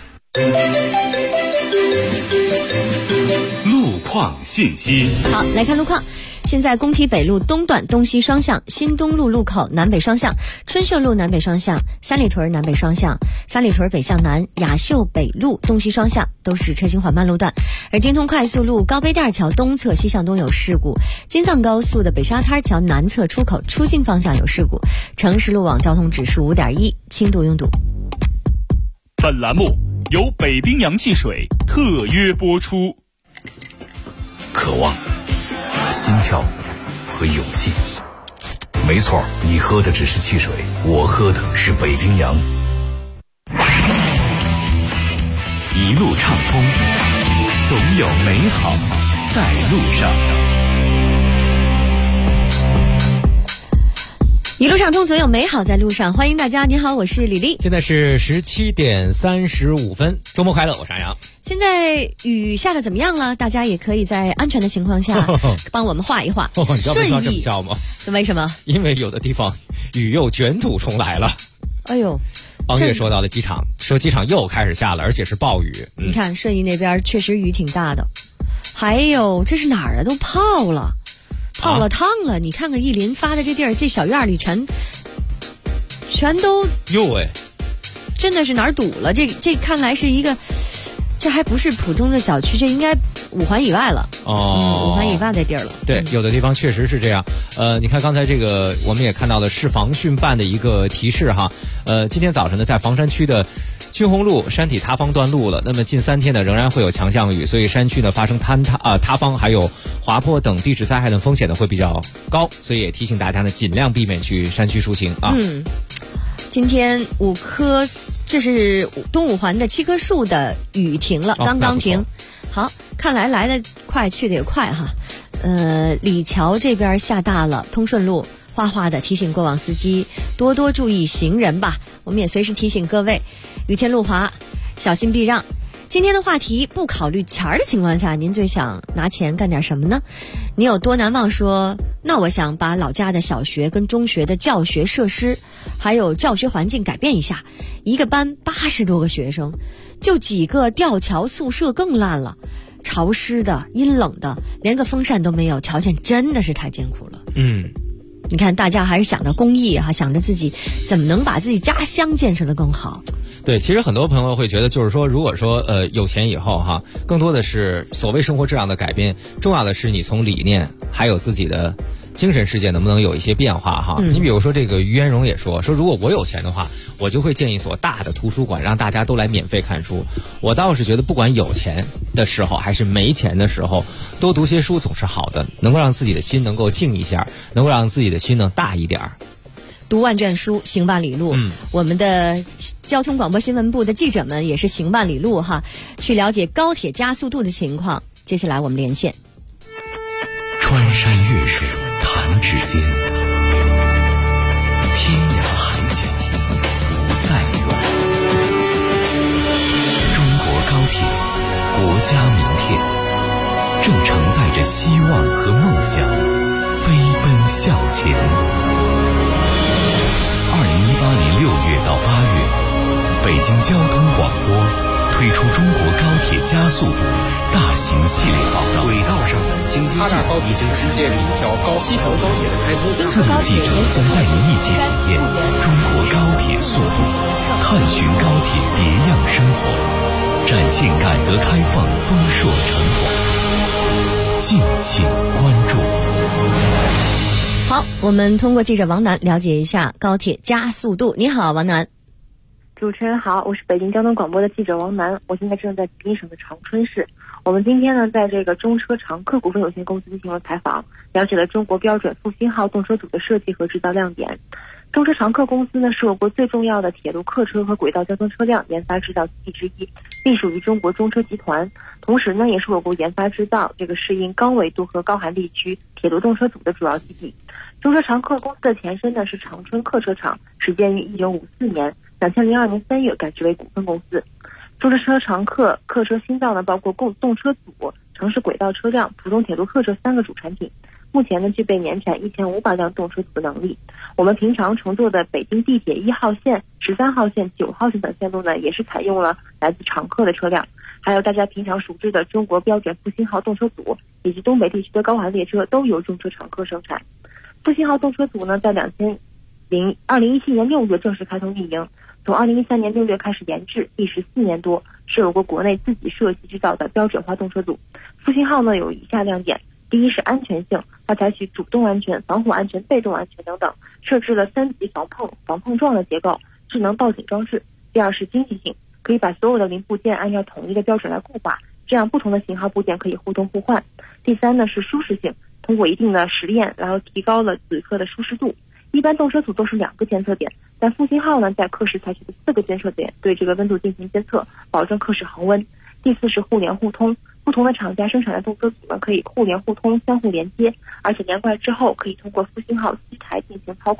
S16: 路况信息。
S5: 好，来看路况。现在工体北路东段东西双向，新东路路口南北双向，春秀路南北双向，三里屯南北双向，三里屯北向南，雅秀北路东西双向都是车行缓慢路段。而京通快速路高碑店桥东侧西向东有事故，京藏高速的北沙滩桥南侧出口出境方向有事故。城市路网交通指数5.1，轻度拥堵。
S10: 本栏目由北冰洋汽水特约播出。
S4: 渴望、心跳和勇气。没错，你喝的只是汽水，我喝的是北冰洋。
S16: 一路畅通，总有美好在路上。
S5: 一路畅通，总有美好在路上。欢迎大家，你好，我是李丽。
S8: 现在是17点35分，周末快乐，我是安阳。
S5: 现在雨下的怎么样了？大家也可以在安全的情况下帮我们画一画。
S8: 你知道为什么这么叫吗？
S5: 为什么？
S8: 因为有的地方雨又卷土重来了。
S5: 哎呦，
S8: 王月说到了机场，说机场又开始下了，而且是暴雨。
S5: 你看顺义那边确实雨挺大的。还有这是哪儿啊？都泡了烫了，你看看意林发的这地儿，这小院里全都
S8: 哟喂，
S5: 真的是哪儿堵了？这看来是一个，这还不是普通的小区，这应该5环以外了。5环以外的地儿了。
S8: 对，有的地方确实是这样。你看刚才这个，我们也看到了市防汛办的一个提示哈。今天早晨呢，在房山区的军红路山体塌方断路了，那么近3天呢仍然会有强降雨，所以山区呢发生塌方还有滑坡等地质灾害的风险呢会比较高，所以也提醒大家呢尽量避免去山区出行啊。
S5: 今天这是东5环的7棵树的雨停了，刚刚停。好，看来的快，去的也快哈。李桥这边下大了，通顺路哗哗的，提醒过往司机多多注意行人吧。我们也随时提醒各位，雨天路滑，小心避让。今天的话题，不考虑钱儿的情况下，您最想拿钱干点什么呢？你有多难忘说，那我想把老家的小学跟中学的教学设施还有教学环境改变一下。一个班80多个学生，就几个吊桥宿舍更烂了，潮湿的阴冷的，连个风扇都没有，条件真的是太艰苦了。你看大家还是想着公益啊，想着自己怎么能把自己家乡建设得更好。
S8: 对，其实很多朋友会觉得，就是说，如果说有钱以后哈，更多的是所谓生活质量的改变，重要的是你从理念还有自己的精神世界能不能有一些变化哈。你比如说这个于元荣也说如果我有钱的话，我就会建一所大的图书馆，让大家都来免费看书。我倒是觉得不管有钱的时候还是没钱的时候，多读些书总是好的，能够让自己的心能够静一下，能够让自己的心能大一点。
S5: 读万卷书，行万里路。我们的交通广播新闻部的记者们也是行万里路哈，去了解高铁加速度的情况。接下来我们连线。
S4: 穿山越水弹指间，天涯海角不再远。中国高铁，国家名片，正承载着希望和梦想，飞奔向前。2018年6月到8月，北京交通广播推出中国高铁加速度大型系列报道。
S18: 轨道上的京津冀已经世界第一条西条高铁的开通。
S4: 4路记者将带您一起体验中国高铁速度，探寻高铁别样生活，展现改革开放丰硕成果。敬请关注。
S5: 好，我们通过记者王楠了解一下高铁加速度。你好，王楠。
S20: 主持人好，我是北京交通广播的记者王楠，我现在正在吉林省的长春市。我们今天呢，在这个中车长客股份有限公司进行了采访，了解了中国标准复兴号动车组的设计和制造亮点。中车长客公司呢，是我国最重要的铁路客车和轨道交通车辆研发制造基地之一，隶属于中国中车集团。同时呢，也是我国研发制造这个适应高纬度和高寒地区铁路动车组的主要基地。中车长客公司的前身呢是长春客车厂，始建于1954年，2002年3月改制为股份公司。中车长客客车新造呢，包括动车组、城市轨道车辆、普通铁路客车3个主产品。目前呢，具备年产1500辆动车组的能力。我们平常乘坐的北京地铁1号线、13号线、9号线等线路呢，也是采用了来自长客的车辆。还有大家平常熟知的中国标准复兴号动车组以及东北地区的高寒列车，都由中车长客生产。复兴号动车组呢，在2017年6月正式开通运营，从2013年6月开始研制，第14年多，是我国国内自己设计制造的标准化动车组。复兴号呢有以下亮点：第一是安全性，它采取主动安全、防护安全、被动安全等等，设置了3级防碰撞的结构、智能报警装置。第二是经济性，可以把所有的零部件按照统一的标准来固化，这样不同的型号部件可以互动互换。第三呢是舒适性，通过一定的实验，然后提高了旅客的舒适度。一般动车组都是2个监测点，但复兴号呢在客室采取的4个监测点，对这个温度进行监测，保证客室恒温。第四是互联互通，不同的厂家生产的动车组呢可以互联互通、相互连接，而且连贯之后可以通过复兴号机台进行操控，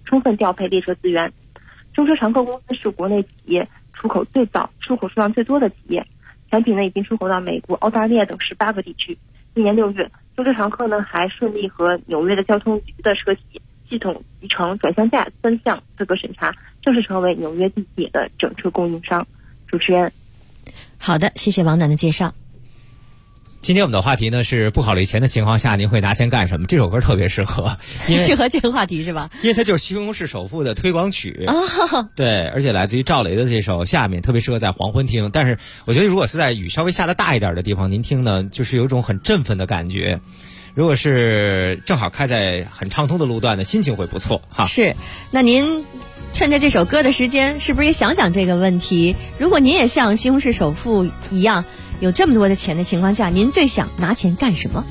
S20: 充分调配列车资源。中车常客公司是国内企业出口最早、出口数量最多的企业，产品呢已经出口到美国、澳大利亚等18个地区。今年6月，中车常客呢还顺利和纽约的交通局的车企系统集成转向架3项资格审查，正式成为纽约地铁的整车供应商。主持人，
S5: 好的，谢谢王楠的介绍。
S8: 今天我们的话题呢是不考虑钱的情况下您会拿钱干什么？这首歌特别适合，
S5: 适合这个话题是吧？
S8: 因为它就是西红柿首富的推广曲
S5: 哦，
S8: 对，而且来自于赵雷的这首《下面》，特别适合在黄昏听。但是我觉得如果是在雨稍微下得大一点的地方，您听呢就是有一种很振奋的感觉。如果是正好开在很畅通的路段呢，心情会不错哈。
S5: 是，那您趁着这首歌的时间，是不是也想想这个问题？如果您也像西红柿首富一样有这么多的钱的情况下，您最想拿钱干什么？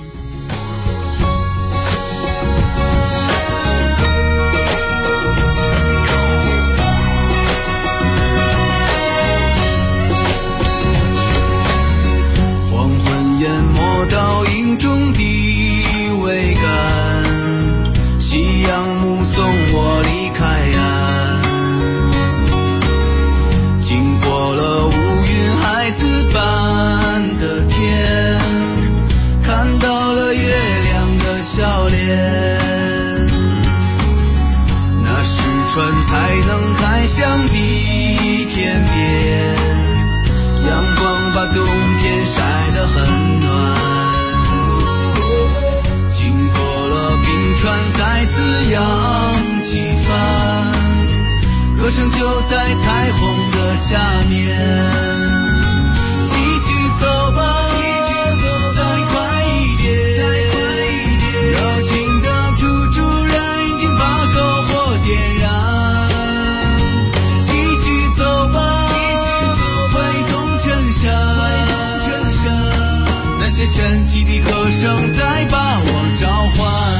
S21: 黄昏淹没倒影中的桅杆，夕阳目送我离开岸，经过了乌云孩子般的天，看到了月亮的笑脸，那是船才能开向的天边，阳光把冬天晒得很暖，经过了冰川再次扬起帆，歌声就在彩虹的下面。走吧，再快一点，柔情的土著人已经把篝火点燃。继续走吧，挥动衬衫，那些神奇的歌声在把我召唤。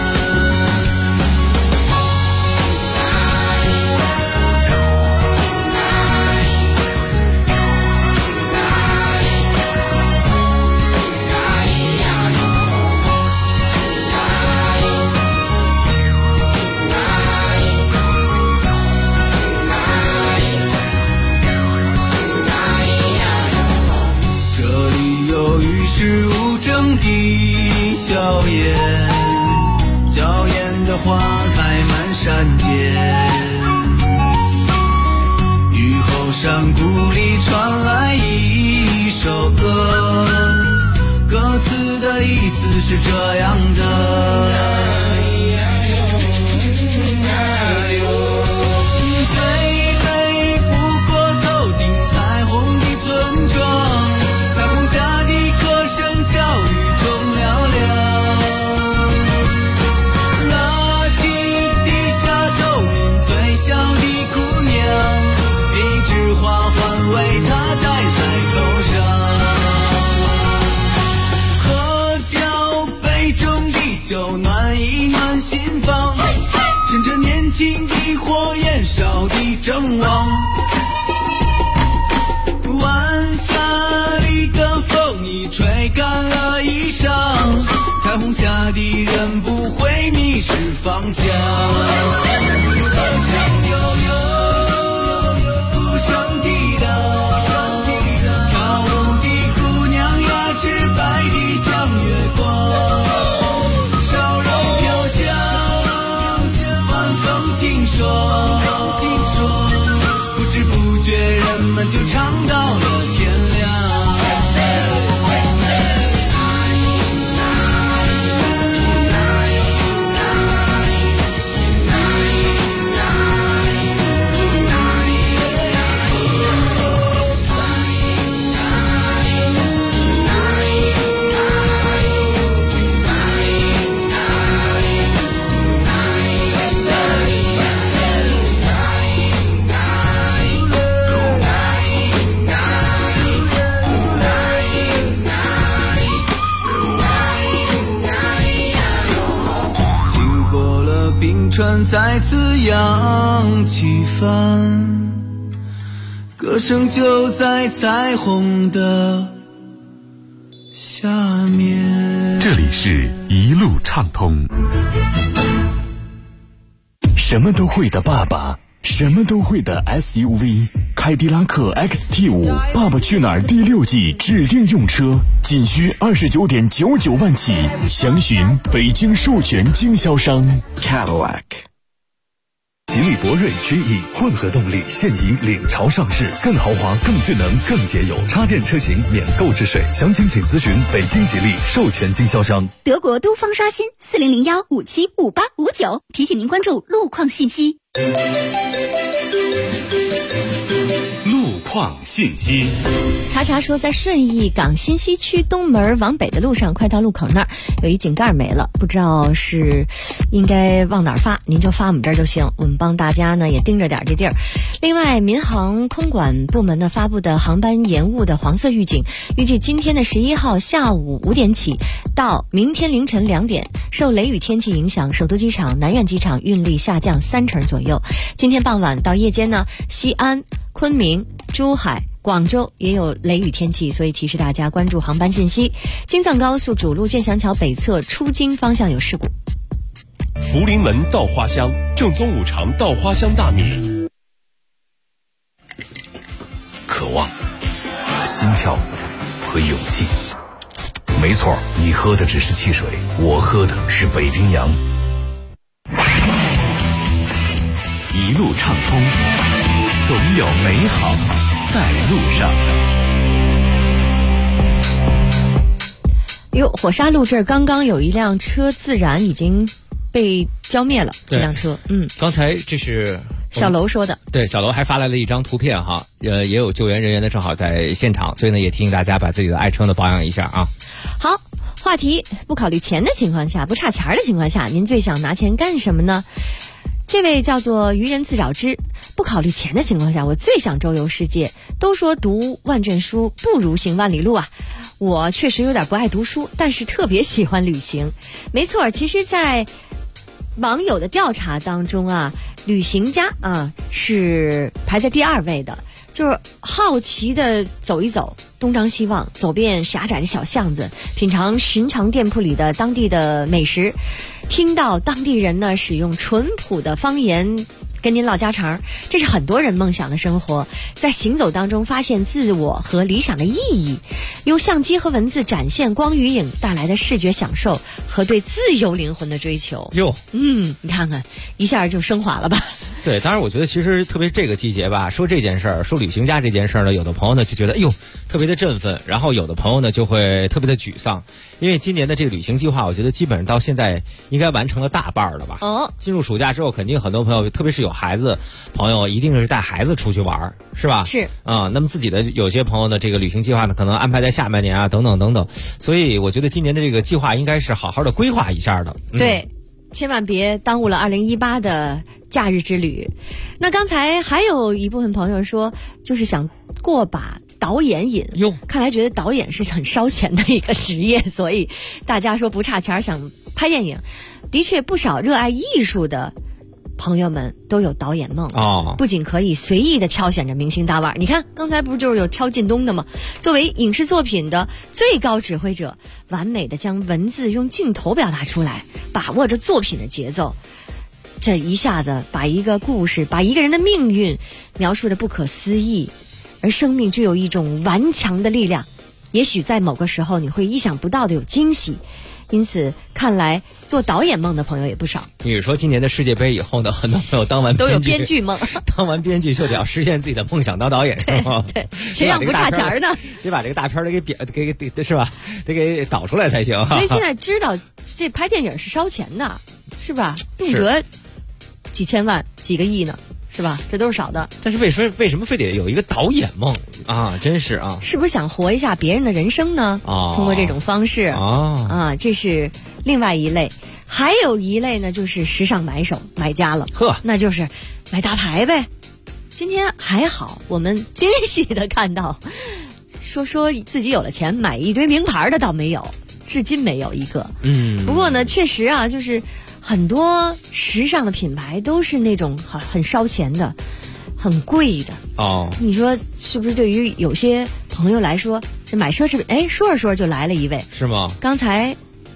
S21: 是无争的硝烟，娇艳的花开满山间，雨后山谷里传来一首歌，歌词的意思是这样的，最美不过头顶彩虹的村庄，彩虹下的歌声笑语中嘹亮，垃圾地下透明最小的姑娘，一枝花环为她戴在头上，喝掉杯中的酒暖一暖心房，趁着年轻的火焰烧的正旺，晚霞里的风已吹干了衣裳，彩虹下的人不会迷失方向。歌声悠悠，鼓声激荡，跳舞的姑娘呀，直白的像月光，笑容飘香，晚风轻爽，不知不觉人们就唱到了天亮。船再次扬起帆，歌声就在彩虹的下面。
S3: 这里是一路畅通。
S11: 什么都会的爸爸，什么都会的 SUV， 凯迪拉克 XT5 爸爸去哪儿第6季指定用车，仅需29.99万起，详询北京授权经销商 Cadillac。
S6: 吉利博瑞 GE 混合动力现已领潮上市，更豪华、更智能、更节油，插电车型免购置税。详情请咨询北京吉利授权经销商。
S12: 德国都方刷新4001575859，提醒您关注路况信息。
S16: 路况信息。
S5: 查查说，在顺义港新西区东门往北的路上，快到路口那儿有一井盖没了，不知道是应该往哪儿发，您就发我们这儿就行，我们帮大家呢也盯着点这地儿。另外，民航空管部门呢发布的航班延误的黄色预警，预计今天的11号下午5点起到明天凌晨2点，受雷雨天气影响，首都机场、南苑机场运力下降30%左右。今天傍晚到夜间呢，西安、昆明、珠海、广州也有雷雨天气，所以提示大家关注航班信息。京藏高速主路建祥桥北侧出京方向有事故。
S22: 福临门稻花香，正宗五常稻花香大米。
S6: 渴望、心跳和勇气。没错，你喝的只是汽水，我喝的是北冰洋。
S16: 一路畅通，总有美好在路上。
S5: 哟，火沙路这儿刚刚有一辆车自燃已经被浇灭了，这辆车。
S8: 刚才这是
S5: 小楼说的。
S8: 对，小楼还发来了一张图片哈，也有救援人员呢正好在现场，所以呢也提醒大家把自己的爱车呢保养一下啊。
S5: 好，话题不考虑钱的情况下，不差钱的情况下，您最想拿钱干什么呢？这位叫做愚人自扰之，不考虑钱的情况下，我最想周游世界。都说读万卷书不如行万里路啊，我确实有点不爱读书，但是特别喜欢旅行。没错，其实在网友的调查当中啊，旅行家啊是排在第2位的，就是好奇的走一走，东张西望，走遍狭窄的小巷子，品尝寻常店铺里的当地的美食，听到当地人呢使用淳朴的方言跟您唠家常，这是很多人梦想的生活。在行走当中发现自我和理想的意义，用相机和文字展现光与影带来的视觉享受和对自由灵魂的追求。你看看一下就升华了吧。
S8: 对，当然我觉得其实特别这个季节吧，说这件事儿，说旅行家这件事儿呢，有的朋友呢就觉得特别的振奋，然后有的朋友呢就会特别的沮丧，因为今年的这个旅行计划，我觉得基本上到现在应该完成了大半了吧。进入暑假之后，肯定很多朋友，特别是有孩子朋友，一定是带孩子出去玩，是吧？
S5: 是
S8: 啊，那么自己的有些朋友呢，这个旅行计划呢，可能安排在下半年啊，等等等等，所以我觉得今年的这个计划应该是好好的规划一下的。
S5: 对。千万别耽误了2018的假日之旅。那刚才还有一部分朋友说，就是想过把导演瘾。看来觉得导演是很烧钱的一个职业，所以大家说不差钱想拍电影。的确，不少热爱艺术的朋友们都有导演梦不仅可以随意的挑选着明星大腕，你看刚才不就是有挑靳东的吗？作为影视作品的最高指挥者，完美的将文字用镜头表达出来，把握着作品的节奏，这一下子把一个故事，把一个人的命运描述的不可思议，而生命具有一种顽强的力量，也许在某个时候你会意想不到的有惊喜。因此看来做导演梦的朋友也不少。
S8: 你是说今年的世界杯以后呢，很多朋友当完
S5: 都有编剧梦，
S8: 当完编剧就得要实现自己的梦想当导演，是吗？
S5: 对，谁让不差钱呢？
S8: 得把这个大片给是吧？得给导出来才行。
S5: 所以现在知道这拍电影是烧钱的，是吧？动辄几千万、几个亿呢。是吧？这都是少的。
S8: 但是为什么非得有一个导演梦啊？真是啊！
S5: 是不是想活一下别人的人生呢？通过这种方式这是另外一类。还有一类呢，就是时尚买家了。那就是买大牌呗。今天还好，我们惊喜的看到，说自己有了钱买一堆名牌的倒没有，至今没有一个。不过呢，确实啊，就是很多时尚的品牌都是那种很烧钱的，很贵的。你说是不是？对于有些朋友来说，这买奢侈品，说着说着就来了一位，
S8: 是吗？
S5: 刚才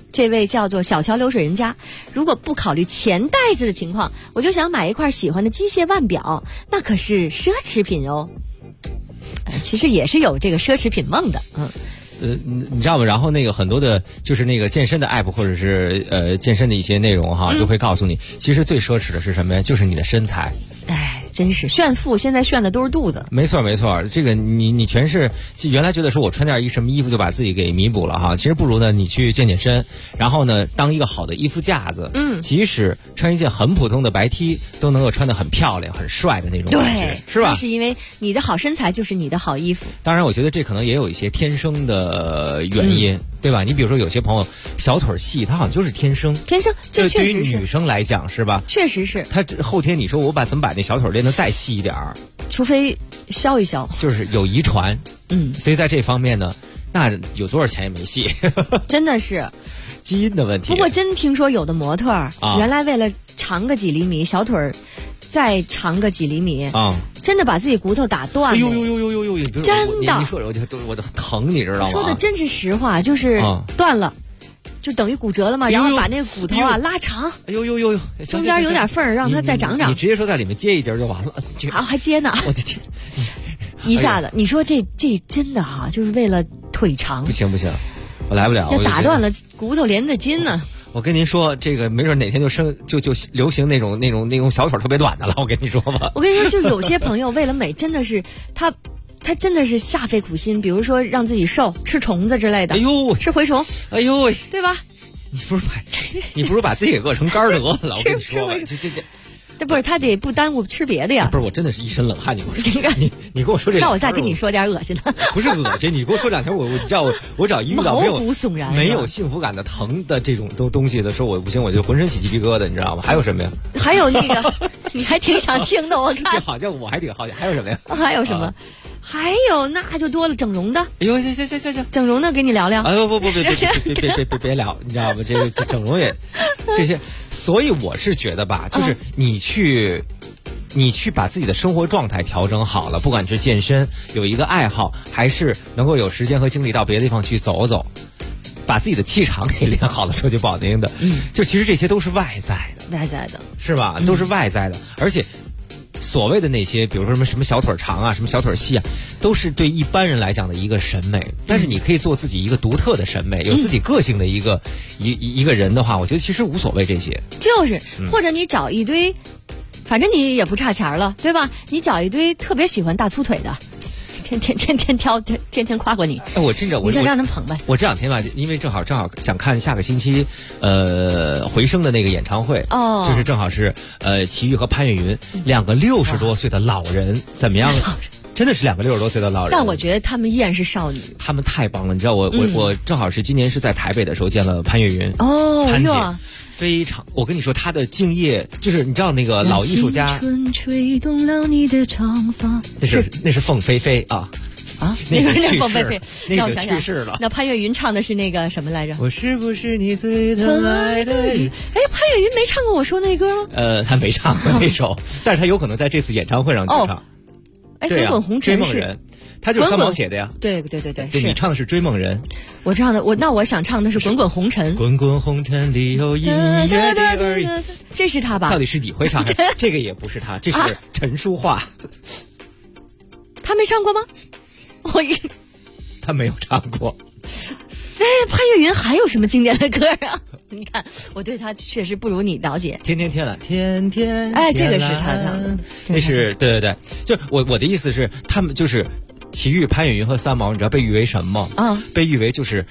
S5: 这位叫做小桥流水人家，如果不考虑钱袋子的情况，我就想买一块喜欢的机械腕表，那可是奢侈品哦。其实也是有这个奢侈品梦的，
S8: 你知道吗？然后那个很多的，就是那个健身的 app 或者是健身的一些内容哈，就会告诉你，其实最奢侈的是什么呀？就是你的身材。
S5: 哎，真是炫富，现在炫的都是肚子。
S8: 没错没错，这个你全是原来觉得说我穿点什么衣服就把自己给弥补了哈，其实不如呢你去健健身，然后呢当一个好的衣服架子，即使穿一件很普通的白 T 都能够穿得很漂亮很帅的那种感觉，是吧？
S5: 是因为你的好身材就是你的好衣服。
S8: 当然我觉得这可能也有一些天生的原因，对吧？你比如说有些朋友小腿细，他好像就是天生，
S5: 这确实是
S8: 对于女生来讲是吧？
S5: 确实是。
S8: 他后天你说我怎么把那小腿练得再细一点儿？
S5: 除非削一削，
S8: 就是有遗传。所以在这方面呢，那有多少钱也没戏。
S5: 真的是
S8: 基因的问题。
S5: 不过真听说有的模特原来为了长个几厘米，小腿再长个几厘米真的把自己骨头打断了。
S8: 呦，
S5: 真的，
S8: 你说我的疼，你知道吗？
S5: 说的真是实话，就是断了。就等于骨折了嘛，然后把那个骨头拉长，中间有点缝儿，让它再长长。
S8: 你直接说在里面接一节就完了，
S5: 还接呢？
S8: 我的天，
S5: 一下子，你说这真的就是为了腿长？
S8: 不行，我来不了。
S5: 这打断了骨头连着筋呢。
S8: 我跟您说，这个没准哪天就流行那种小腿特别短的了。我跟你说吧，
S5: 我跟你说，就有些朋友为了美，真的是他真的是煞费苦心，比如说让自己瘦，吃虫子之类的。吃蛔虫。对吧？
S8: 你不如把自己给饿成干儿得了。我跟你说吧，
S5: 这不是他得不耽误吃别的呀。
S8: 不是，我真的是一身冷汗。你跟我说这，
S5: 那我再跟你说点恶心的。
S8: 不是恶心，你跟我说两天，我知道我只要一遇到没有幸福感的疼的这种东西的时候，我不行，我就浑身起鸡皮疙瘩，你知道吗？还有什么呀？
S5: 还有那个，你还挺想听的，我看。
S8: 这好像我还挺好奇，还有什么呀？
S5: 还有什么？还有那就多了整容的。
S8: 行，
S5: 整容的给你聊聊。
S8: 哎呦不，别聊，你知道吗？这整容也这些，所以我是觉得吧，就是你去把自己的生活状态调整好了，不管是健身有一个爱好，还是能够有时间和精力到别的地方去走走，把自己的气场给练好了，说句不好听的，就其实这些都是外在的，是吧？都是外在的，而且。所谓的那些，比如说什么小腿长啊，什么小腿细啊，都是对一般人来讲的一个审美。但是你可以做自己一个独特的审美，有自己个性的一个人的话，我觉得其实无所谓这些。
S5: 就是，或者你找一堆，反正你也不差钱了，对吧？你找一堆特别喜欢大粗腿的。天天挑，天天夸过你。
S8: 我真的，
S5: 你想让人捧呗。
S8: 我这两天吧，因为正好想看下个星期，回声的那个演唱会，就是正好是齐豫和潘越云两个60多岁的老人，怎么样？真的是两个60多岁的老人。
S5: 但我觉得他们依然是少女。
S8: 他们太棒了，你知道我正好是今年是在台北的时候见了潘越云。潘姐。非常，我跟你说，他的敬业就是你知道那个老艺术家，
S1: 吹动了你的长发，
S8: 那是凤飞飞啊，那个
S5: 是凤飞飞，
S8: 那就去世了。
S5: 那潘越云唱的是那个什么来着？
S8: 我是不是你最疼爱的人？
S5: 哎，潘越云没唱过我说那歌吗？
S8: 他没唱过那首，但是他有可能在这次演唱会上去唱。
S5: 哎，滚滚红尘是。
S8: 他就是三毛写的呀。
S5: 对，
S8: 你唱的是追梦人，
S5: 我唱的那我想唱的是滚滚红尘。
S8: 滚滚红尘里有音乐的耳音，
S5: 这是他吧？
S8: 到底是你会唱？这个也不是他，这是陈淑桦。
S5: 他没唱过吗？
S8: 他没有唱过。
S5: 哎，潘越云还有什么经典的歌啊？你看，我对他确实不如你了解。
S8: 天天天蓝，天天。
S5: 哎，这个是他唱的，
S8: 那是对，就我的意思是，他们就是齐豫、潘越云和三毛，你知道被誉为什么？被誉为就是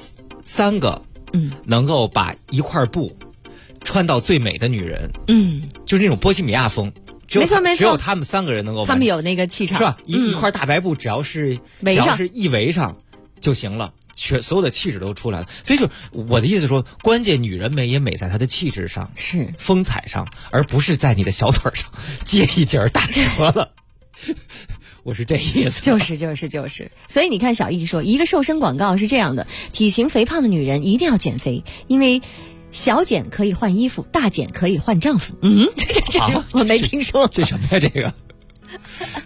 S8: 3个，能够把一块布穿到最美的女人，就是那种波西米亚风。
S5: 没错，
S8: 只有他们3个人能够，
S5: 他们有那个气场，
S8: 是吧？一块大白布，只要是一围上就行了。所有的气质都出来了，所以就我的意思说，关键女人美也美在她的气质上，
S5: 是
S8: 风采上，而不是在你的小腿上接一节打折了。我是这意思。
S5: 就是。所以你看，小易说，一个瘦身广告是这样的：体型肥胖的女人一定要减肥，因为小减可以换衣服，大减可以换丈夫。这我没听说。
S8: 这什么呀？这个。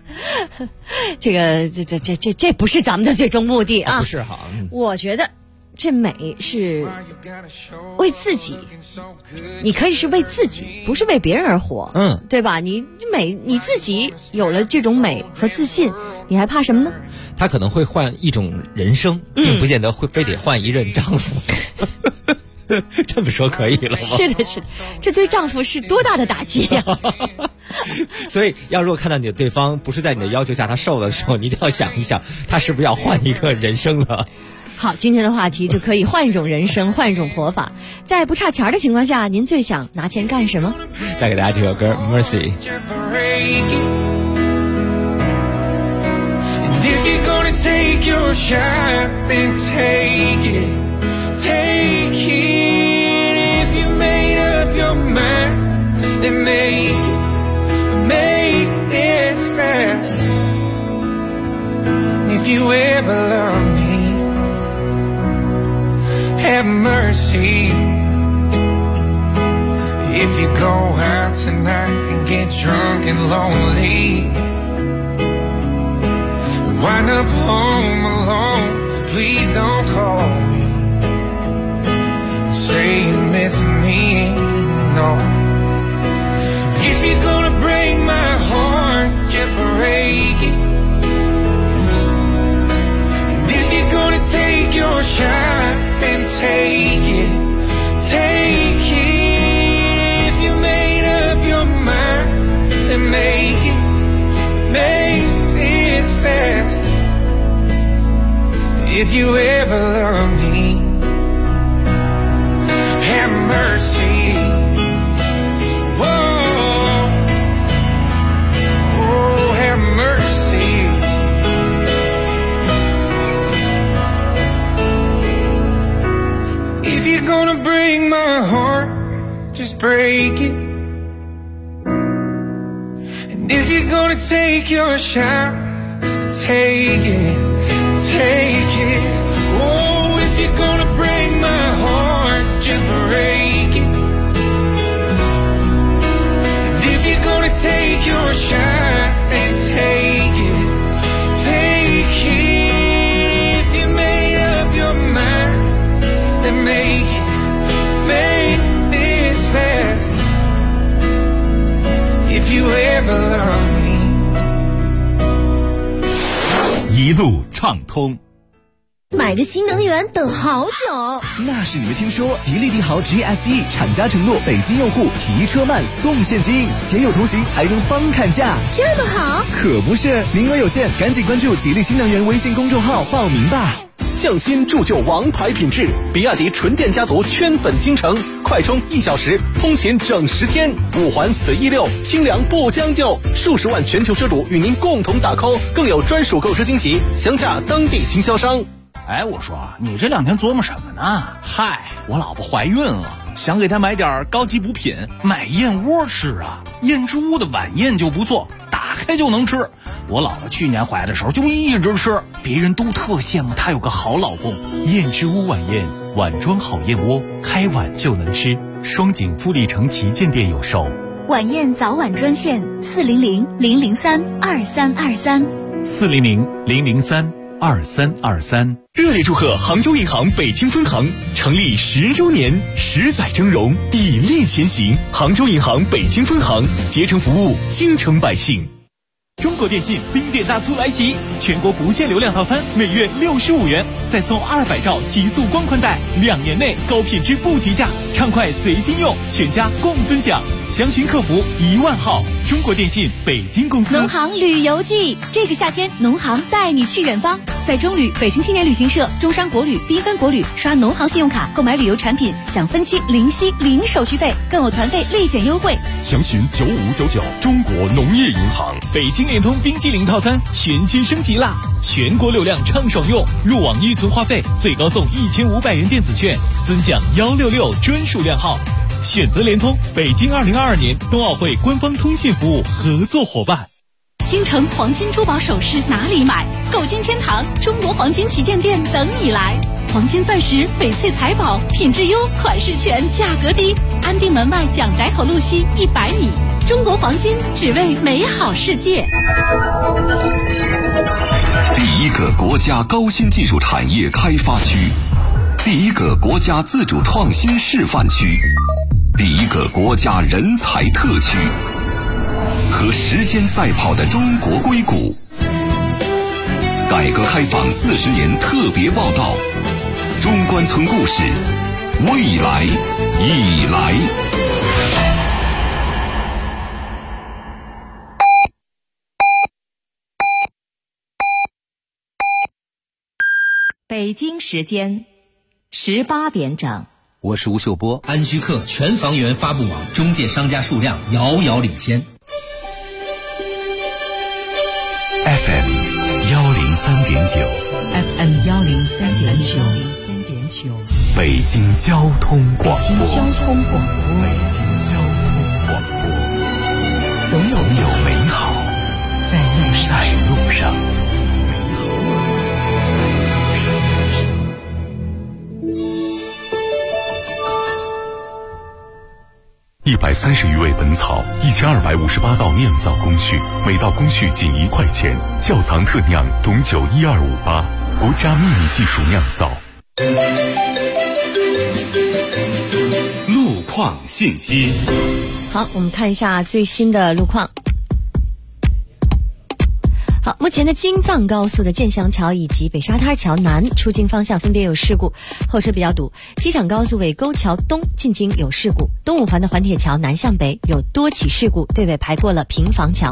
S5: 这不是咱们的最终目的啊！
S8: 不是哈，
S5: 我觉得这美是为自己，你可以是为自己，不是为别人而活，对吧？你自己有了这种美和自信，你还怕什么呢？
S8: 他可能会换一种人生，并不见得会非得换一任丈夫。这么说可以了吗？
S5: 是的，是的，这对丈夫是多大的打击呀！
S8: 所以，如果看到你的对方不是在你的要求下他瘦的时候，你一定要想一想，他是不是要换一个人生了。
S5: 好，今天的话题就可以换一种人生，换一种活法。在不差钱的情况下，您最想拿钱干什么？
S8: 带给大家这首歌 Mercy。
S21: If you're gonna take your shot, then take it, take it. If you made up your mind, then make this fast. If you ever love me, have mercy. If you go out tonight and get drunk and lonely, wind up home alone, please don't call me. Say you miss me, no. If you're gonna break my heart, just break it. And if you're gonna take your shot, then take it, take it. If you made up your mind, then make it, make this fast. If you ever love me, have mercy. Whoa, oh, have mercy. If you're gonna break my heart, just break it. And if you're gonna take your shot, take it, take it. Oh, if you're gonna break my heart, just break it. And if you're gonna take your shot, then take it, take it. If you made up your mind, then make it, make this fast. If you ever love me.
S22: 一路畅通。
S7: 买个新能源等好久，
S6: 那是你没听说吉利帝豪 GSE 厂家承诺北京用户提车慢送现金，携友同行还能帮看价，
S7: 这么好？
S6: 可不是，名额有限，赶紧关注吉利新能源微信公众号报名吧。
S18: 匠心铸就王牌品质，比亚迪纯电家族圈粉京城，快充1小时，通勤整10天，5环随意溜，清凉不将就，数十万全球车主与您共同打 call， 更有专属购车惊喜，详洽当地经销商。
S9: 哎，我说你这2天琢磨什么呢？嗨，我老婆怀孕了，想给她买点高级补品，买燕窝吃啊。燕之屋的晚宴就不错，打开就能吃。我老婆去年怀的时候就一直吃，别人都特羡慕她有个好老公。
S10: 燕之屋晚宴，碗装好燕窝，开碗就能吃。双井富力城旗舰店有售。
S12: 晚宴早晚专线
S10: 400-003-2323，400-003-2323。
S11: 热烈祝贺杭州银行北京分行成立10周年，10载峥嵘，砥砺前行。杭州银行北京分行竭诚服务京城百姓。
S10: 中国电信冰点大促来袭，全国不限流量套餐每月65元，再送200兆极速光宽带，2年内高品质不提价，畅快随心用，全家共分享。详询客服10000号。中国电信北京公司。
S12: 农行旅游季，这个夏天农行带你去远方，在中旅、北京青年旅行社、中山国旅、缤纷国旅刷农行信用卡购买旅游产品，享分期零息零手续费，更有团费立减优惠。
S11: 详询9599。中国农业银行。
S10: 北京联通冰激凌套餐全新升级啦！全国流量畅爽用，入网预存话费最高送1500元电子券，尊享166专属量号。选择联通，北京2022年冬奥会官方通信服务合作伙伴。
S12: 京城黄金珠宝首饰哪里买？购金天堂中国黄金旗舰店等你来。黄金钻石、翡翠财宝，品质优，款式全，价格低。安定门外蒋宅口路西100米。中国黄金，只为美好世界。
S19: 第一个国家高新技术产业开发区，
S13: 第一个国家自主创新示范区，第一个国家人才特区，和时间赛跑的中国硅谷。改革开放40年特别报道，中关村故事，未来已来。
S14: 北京时间18点整。
S23: 我是吴秀波。
S24: 安居客全房源发布网中介商家数量遥遥领先。
S3: FM 103.9
S14: FM 103.9
S3: 北京交通广播。
S14: 北京交通广播。总有美好在路上。
S3: 130余味本草，1258道酿造工序，每道工序仅1块钱。窖藏特酿董酒12588，国家秘密技术酿造。
S25: 路况信息。
S5: 好，我们看一下最新的路况。好，目前的京藏高速的建祥桥以及北沙滩桥南出京方向分别有事故，后车比较堵。机场高速尾沟桥东进京有事故，东五环的环铁桥南向北有多起事故，对尾排过了平房桥。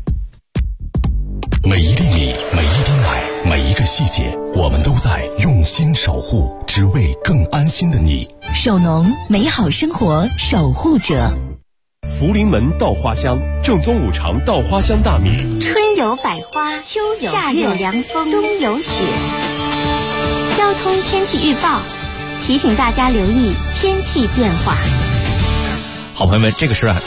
S3: 每一粒米，每一滴奶，每一个细节，我们都在用心守护，只为更安心的你。
S14: 首农，美好生活守护者。
S22: 福临门稻花香，正宗五常稻花香大米。
S26: 春有百花，秋有夏有凉风，冬有雪。交通天气预报提醒大家留意天气变化。
S8: 好朋友们，这个是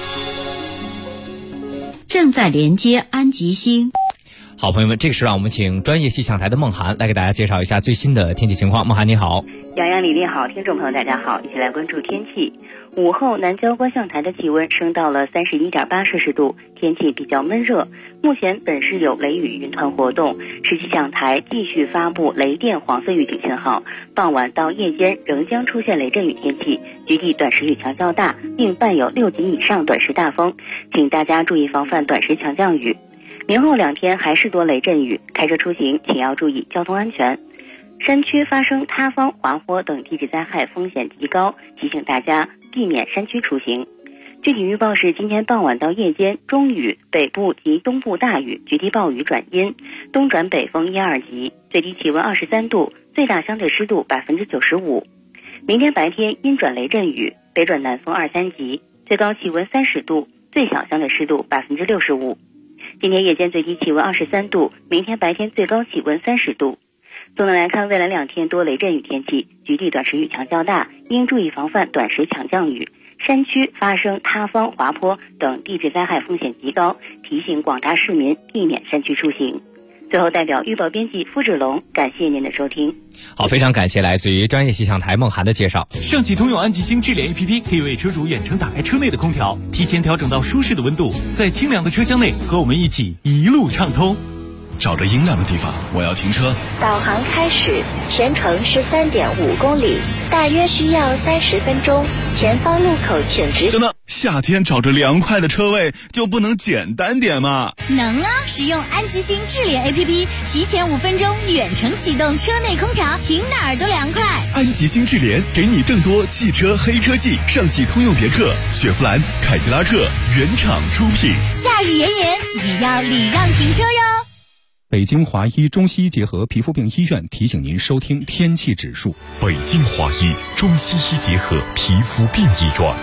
S14: 正在连接安吉星。
S8: 好朋友们，这个时让我们请专业气象台的孟涵来给大家介绍一下最新的天气情况。孟涵你好。
S27: 杨洋、李丽好，听众朋友大家好，一起来关注天气。午后南郊观象台的气温升到了31.8摄氏度，天气比较闷热。目前本市有雷雨云团活动，市气象台继续发布雷电黄色预警信号，傍晚到夜间仍将出现雷阵雨天气，局地短时雨强较大，并伴有6级以上短时大风，请大家注意防范短时强降雨。明后2天还是多雷阵雨，开车出行请要注意交通安全。山区发生塌方、滑坡等地质灾害风险极高，提醒大家避免山区出行。具体预报是今天傍晚到夜间中雨，北部及东部大雨，局地暴雨转阴，东转北风1、2级，最低气温23度，最大相对湿度95%。明天白天阴转雷阵雨，北转南风2、3级，最高气温30度，最小相对湿度65%。今天夜间最低气温23度，明天白天最高气温30度。总的来看，未来2天多雷阵雨天气，局地短时雨强较大，应注意防范短时强降雨。山区发生塌方、滑坡等地质灾害风险极高，提醒广大市民避免山区出行。最后，代表预报编辑付志龙，感谢您的收听。
S8: 好，非常感谢来自于专业气象台孟涵的介绍。
S10: 上汽通用安吉星智联 APP 可以为车主远程打开车内的空调，提前调整到舒适的温度，在清凉的车厢内和我们一起一路畅通。
S6: 找着阴凉的地方，我要停车。
S26: 导航开始，全程13.5公里，大约需要30分钟。前方路口请直行。
S6: 等等，夏天找着凉快的车位就不能简单点吗？
S14: 能啊！使用安吉星智联 APP， 提前5分钟远程启动车内空调，停哪儿都凉快。
S6: 安吉星智联给你更多汽车黑科技，上汽通用别克、雪佛兰、凯迪拉克原厂出品。
S14: 夏日炎炎，也要礼让停车哟。
S28: 北京华医中西医结合皮肤病医院提醒您收听天气指数。
S3: 北京华医中西医结合皮肤病医院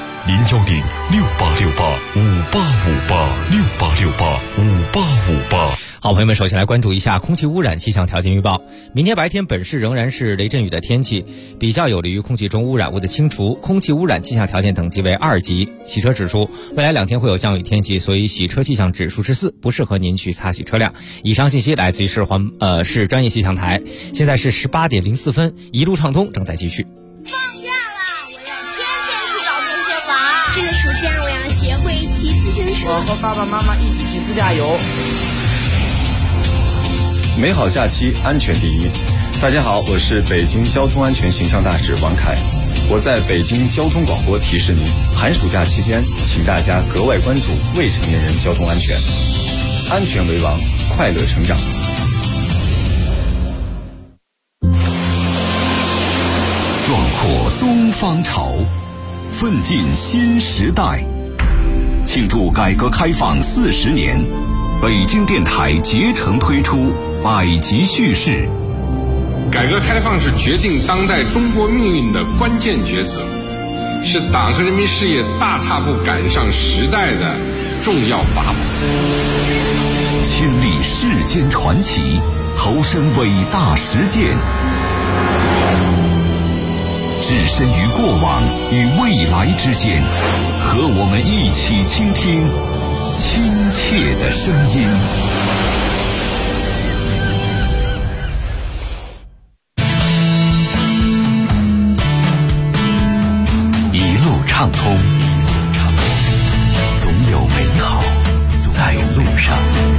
S3: ，010-6868-5858，6868-5858。
S8: 好，朋友们，首先来关注一下空气污染气象条件预报。明天白天本市仍然是雷阵雨的天气，比较有利于空气中污染物的清除，空气污染气象条件等级为2级。洗车指数，未来2天会有降雨天气，所以洗车气象指数是4，不适合您去擦洗车辆。以上信息来自于市专业气象台。现在是18点04分，一路畅通正在继续。
S7: 放假了，我要天天去找同学玩。这个暑假我要学会骑自行车。
S29: 我和爸爸妈妈一起去自驾游。
S30: 美好假期，安全第一。
S2: 大家好，我是北京交通安全形象大使王凯。我在北京交通广播提示您，寒暑假期间，请大家格外关注未成年人交通安全，安全为王，快乐成长。
S13: 壮阔东方潮，奋进新时代。庆祝改革开放40年，北京电台竭诚推出百集叙事。
S4: 改革开放是决定当代中国命运的关键抉择，是党和人民事业大踏步赶上时代的重要法宝。
S13: 亲历世间传奇，投身伟大实践，置身于过往与未来之间，和我们一起倾听亲切的声音。畅通，总有美好在路上。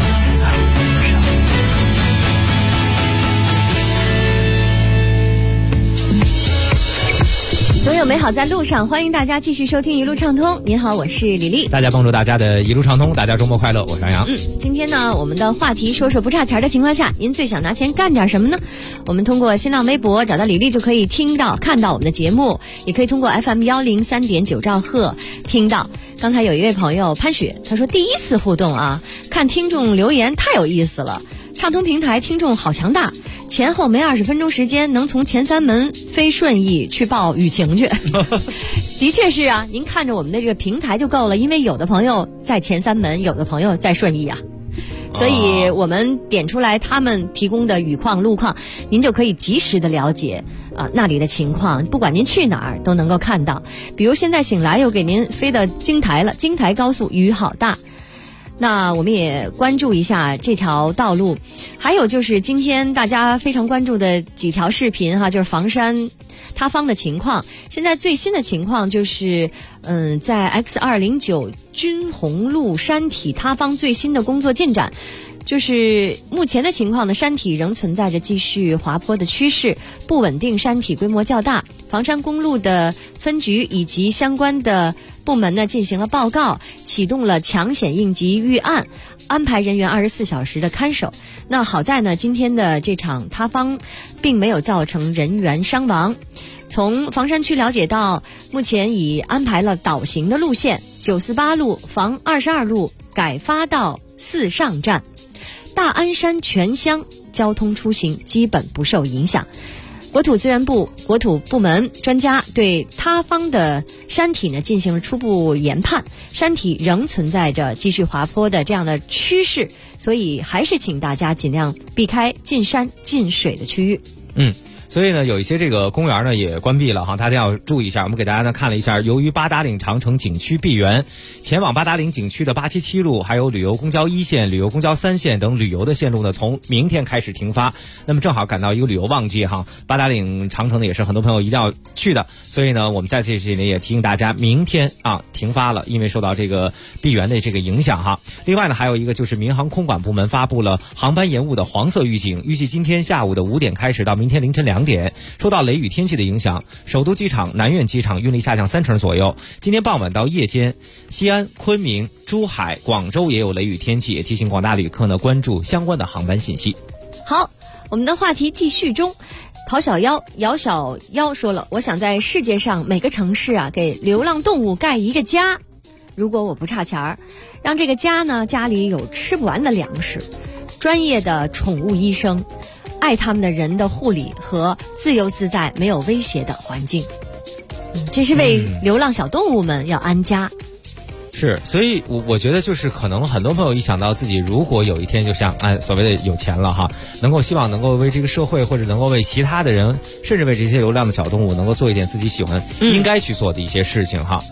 S5: 总有美好在路上，欢迎大家继续收听一路畅通。您好，我是李丽。
S8: 大家帮助大家的一路畅通，大家周末快乐，我是杨洋。
S5: 今天呢，我们的话题说说不差钱的情况下，您最想拿钱干点什么呢？我们通过新浪微博找到李丽就可以看到我们的节目，也可以通过 FM 103.9兆赫听到。刚才有一位朋友潘雪，他说第一次互动啊，看听众留言太有意思了，畅通平台听众好强大。前后没20分钟时间，能从前3门飞顺义去报雨晴去。的确是啊，您看着我们的这个平台就够了，因为有的朋友在前3门，有的朋友在顺义啊。所以我们点出来他们提供的雨况、路况，您就可以及时的了解那里的情况，不管您去哪儿都能够看到。比如现在醒来又给您飞到京台了，京台高速雨好大。那我们也关注一下这条道路，还有就是今天大家非常关注的几条视频哈，就是房山塌方的情况。现在最新的情况就是在 X209 军红路山体塌方最新的工作进展，就是目前的情况呢，山体仍存在着继续滑坡的趋势，不稳定山体规模较大。房山公路的分局以及相关的部门呢进行了报告，启动了抢险应急预案，安排人员24小时的看守。那好在呢，今天的这场塌方并没有造成人员伤亡。从房山区了解到，目前已安排了导行的路线，948路、房22路改发到4上站，大安山全乡交通出行基本不受影响。国土资源部国土部门专家对塌方的山体呢进行了初步研判，山体仍存在着继续滑坡的这样的趋势，所以还是请大家尽量避开进山进水的区域。
S8: 所以呢，有一些这个公园呢也关闭了哈，大家要注意一下。我们给大家呢看了一下，由于八达岭长城景区闭园，前往八达岭景区的877路，还有旅游公交1线、旅游公交3线等旅游的线路呢，从明天开始停发。那么正好赶到一个旅游旺季哈，八达岭长城呢也是很多朋友一定要去的，所以呢，我们在这里也提醒大家，明天停发了，因为受到这个闭园的这个影响哈。另外呢，还有一个就是民航空管部门发布了航班延误的黄色预警，预计今天下午的5点开始到明天凌晨2点，受到雷雨天气的影响，首都机场、南苑机场运力下降30%左右。今天傍晚到夜间，西安、昆明、珠海、广州也有雷雨天气，也提醒广大旅客呢关注相关的航班信息。
S5: 好，我们的话题继续中。陶小妖说了，我想在世界上每个城市给流浪动物盖一个家，如果我不差钱儿，让这个家呢家里有吃不完的粮食，专业的宠物医生，爱他们的人的护理和自由自在没有威胁的环境。这是为流浪小动物们要安家。
S8: 是，所以我觉得就是可能很多朋友一想到自己如果有一天就像所谓的有钱了哈，希望能够为这个社会或者能够为其他的人，甚至为这些流浪的小动物能够做一点自己喜欢应该去做的一些事情哈。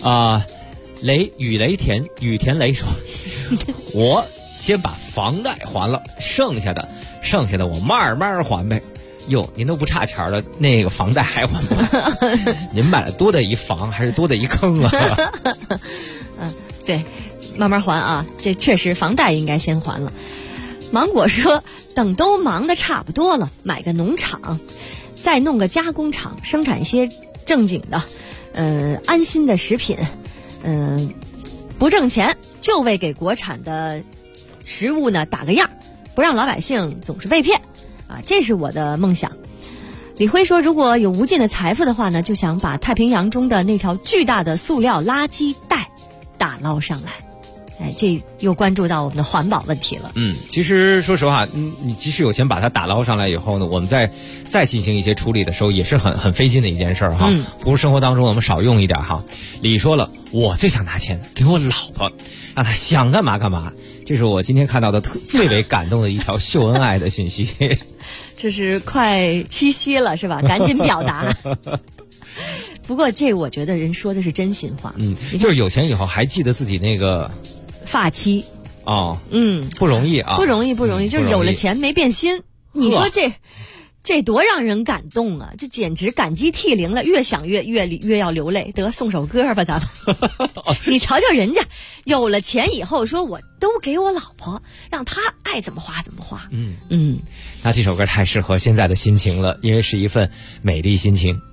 S8: 雨田雷说，我先把房贷还了，剩下的我慢慢还呗。哟，您都不差钱了，那个房贷还还吗？您买了多大一房还是多大一坑啊？
S5: 对，慢慢还啊，这确实房贷应该先还了。 芒果说，等都忙得差不多了，买个农场，再弄个加工厂，生产一些正经的安心的食品，不挣钱就为给国产的食物呢打个样，不让老百姓总是被骗啊，这是我的梦想。李辉说，如果有无尽的财富的话呢，就想把太平洋中的那条巨大的塑料垃圾带打捞上来。哎，这又关注到我们的环保问题了。
S8: 其实说实话，你即使有钱把它打捞上来以后呢，我们再进行一些处理的时候，也是很费劲的一件事哈。不是生活当中我们少用一点哈。李说了，我最想拿钱给我老婆，让她想干嘛干嘛。这是我今天看到的最为感动的一条秀恩爱的信息。
S5: 这是快七夕了是吧？赶紧表达。不过这我觉得人说的是真心话。
S8: 就是有钱以后还记得自己那个
S5: 发妻
S8: 哦，不容易啊，
S5: 不容易，就是有了钱没变心。你说这多让人感动啊！这简直感激涕零了，越想越要流泪。得送首歌吧，咱们。你瞧瞧人家有了钱以后，说我都给我老婆，让她爱怎么花怎么花。
S8: 那这首歌太适合现在的心情了，因为是一份美丽心情。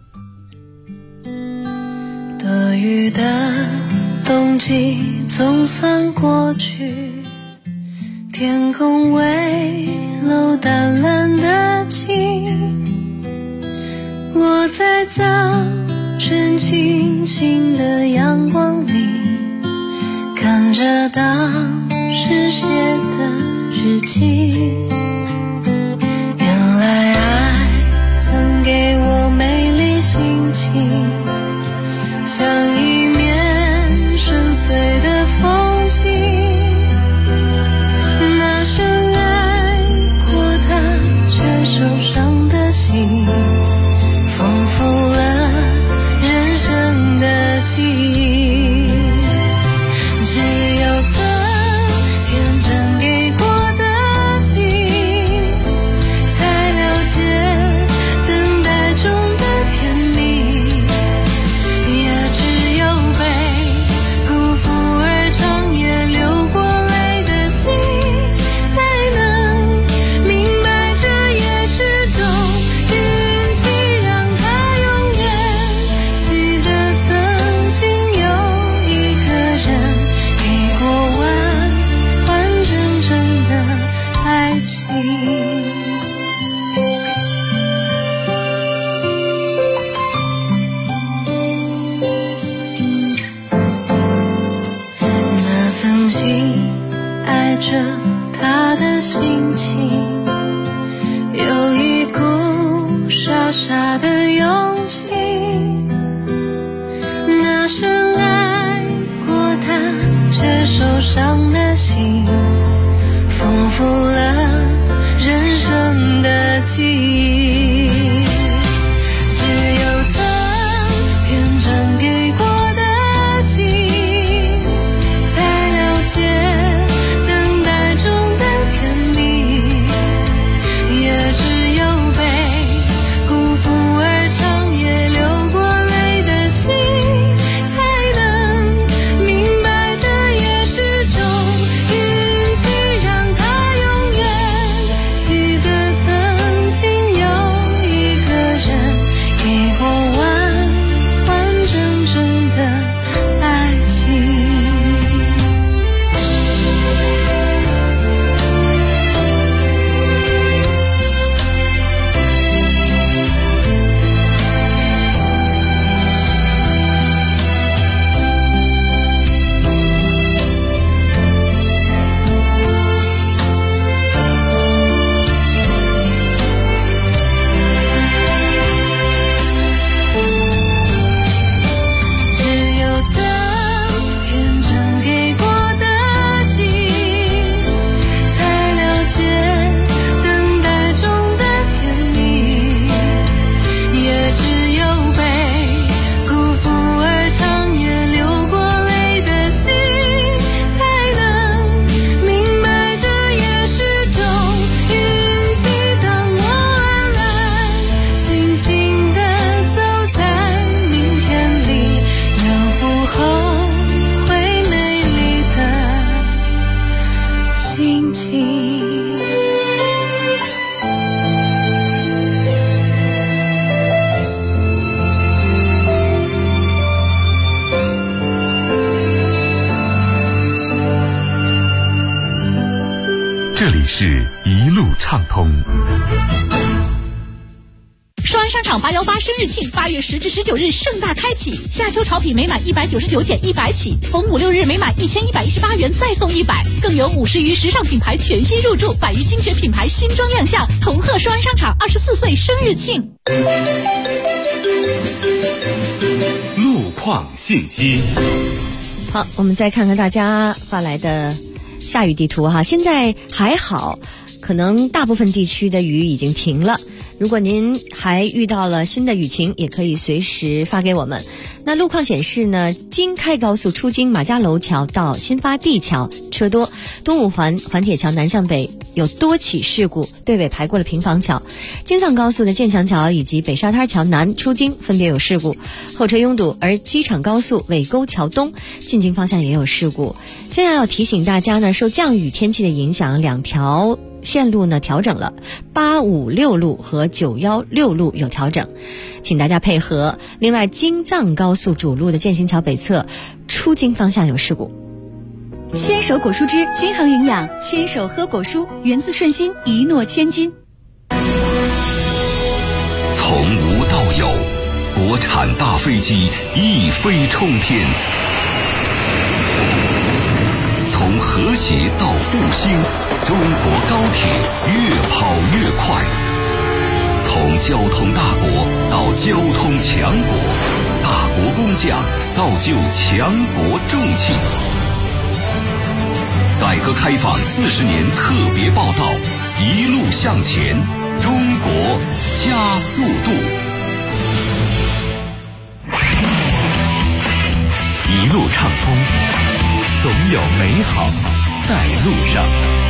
S1: 多雨的冬季总算过去，天空微露淡蓝的晴，我在早晨清新的阳光里，看着当时写的日记。原来爱曾给我美丽心情，像一面深邃的风景。那深爱过他却受伤的心，丰富了人生的记忆。只有曾天真给过的心，才了解等待中的甜蜜。也只有被辜负而长夜流过泪的心，才能明白这也是种运气，让他永远记得曾经有一个人给过完完整整的爱情。曾经爱着他的心情，有一股傻傻的勇气。那深爱过他却受伤的心，丰富了人生的记忆。只有曾天真给过的心，等待中的甜蜜。也只有被辜负而长夜流过泪的心，才能明白这也是种运气，让他永远记得曾经有一个人给过完完整整的爱情。心情。
S3: 这里是一路畅通。
S12: 双安商场818生日庆，8月10至19日盛大开启，夏秋潮品每满199减100起，逢5、6日每满1118元再送100，更有50余时尚品牌全新入驻，100余精选品牌新装亮相，同贺双安商场24岁生日庆。
S3: 路况信息。
S5: 好，我们再看看大家发来的下雨地图哈，现在还好，可能大部分地区的雨已经停了。如果您还遇到了新的雨情，也可以随时发给我们。那路况显示呢，京开高速出京马家楼桥到新发地桥车多，东五环环铁桥南向北有多起事故，对尾排过了平房桥，京藏高速的建祥桥以及北沙滩桥南出京分别有事故，后车拥堵，而机场高速尾沟桥东进京方向也有事故。现在要提醒大家呢，受降雨天气的影响，两条线路呢调整了，856路和916路有调整，请大家配合。另外，京藏高速主路的建新桥北侧出京方向有事故。
S14: 牵手果蔬汁均衡营养，牵手喝果蔬，源自顺心，一诺千金。
S13: 从无到有，国产大飞机一飞冲天；从和谐到复兴，中国高铁越跑越快。从交通大国到交通强国，大国工匠造就强国重器。改革开放40年特别报道，一路向前，中国加速度。
S3: 一路畅通，总有美好在路上。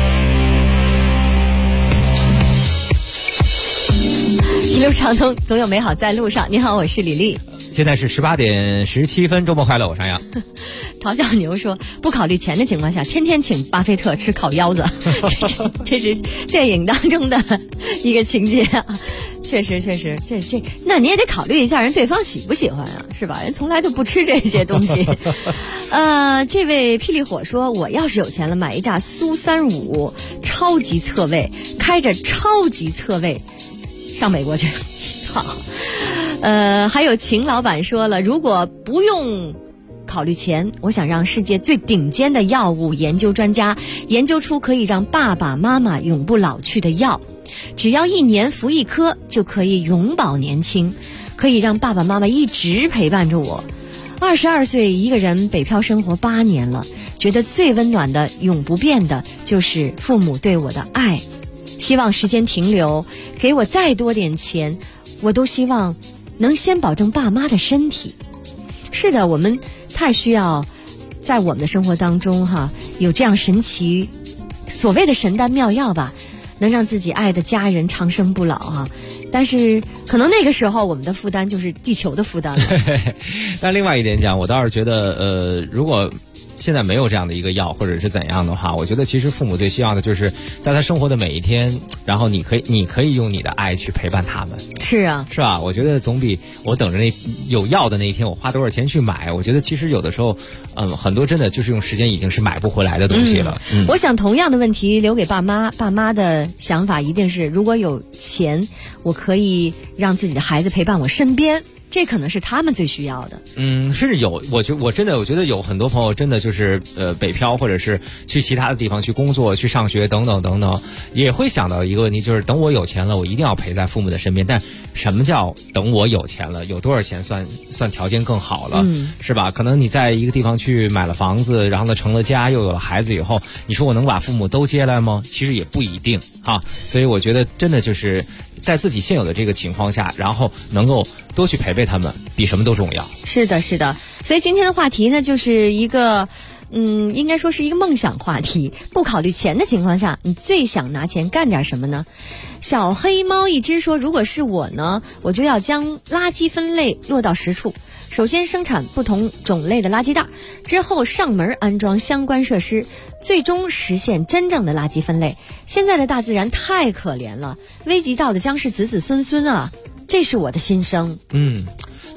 S5: 一路畅通，总有美好在路上。你好，我是李丽。
S8: 现在是18点17分，周末快乐，我是杨。
S5: 陶小牛说，不考虑钱的情况下，天天请巴菲特吃烤腰子，这是电影当中的一个情节啊。确实，这，那你也得考虑一下人对方喜不喜欢啊，是吧？人从来就不吃这些东西。这位霹雳火说，我要是有钱了，买一架苏35超级侧位，开着超级侧位上美国去。好，还有秦老板说了，如果不用考虑钱，我想让世界最顶尖的药物研究专家研究出可以让爸爸妈妈永不老去的药，只要1年服1颗就可以永葆年轻，可以让爸爸妈妈一直陪伴着我。22岁一个人北漂生活8年了，觉得最温暖的永不变的就是父母对我的爱。希望时间停留，给我再多点钱，我都希望能先保证爸妈的身体。是的，我们太需要在我们的生活当中有这样神奇所谓的神丹妙药吧，能让自己爱的家人长生不老但是可能那个时候我们的负担就是地球的负担了。
S8: 但另外一点讲，我倒是觉得如果现在没有这样的一个药或者是怎样的话，我觉得其实父母最希望的就是在他生活的每一天，然后你可以用你的爱去陪伴他们。
S5: 是啊，
S8: 是吧？我觉得总比我等着那有药的那一天我花多少钱去买，我觉得其实有的时候很多真的就是用时间已经是买不回来的东西了。
S5: 我想同样的问题留给爸妈的想法一定是，如果有钱，我可以让自己的孩子陪伴我身边，这可能是他们最需要的。
S8: 甚至有，我觉得有很多朋友真的就是北漂，或者是去其他的地方去工作、去上学等等等等，也会想到一个问题，就是等我有钱了，我一定要陪在父母的身边。但什么叫等我有钱了？有多少钱算条件更好了？是吧？可能你在一个地方去买了房子，然后呢成了家，又有了孩子以后，你说我能把父母都接来吗？其实也不一定所以我觉得真的就是在自己现有的这个情况下，然后能够多去陪陪他们，比什么都重要。
S5: 是的。所以今天的话题呢，就是一个应该说是一个梦想话题。不考虑钱的情况下，你最想拿钱干点什么呢？小黑猫一只说，如果是我呢，我就要将垃圾分类落到实处。首先生产不同种类的垃圾袋，之后上门安装相关设施，最终实现真正的垃圾分类。现在的大自然太可怜了，危及到的将是子子孙孙啊，这是我的心声。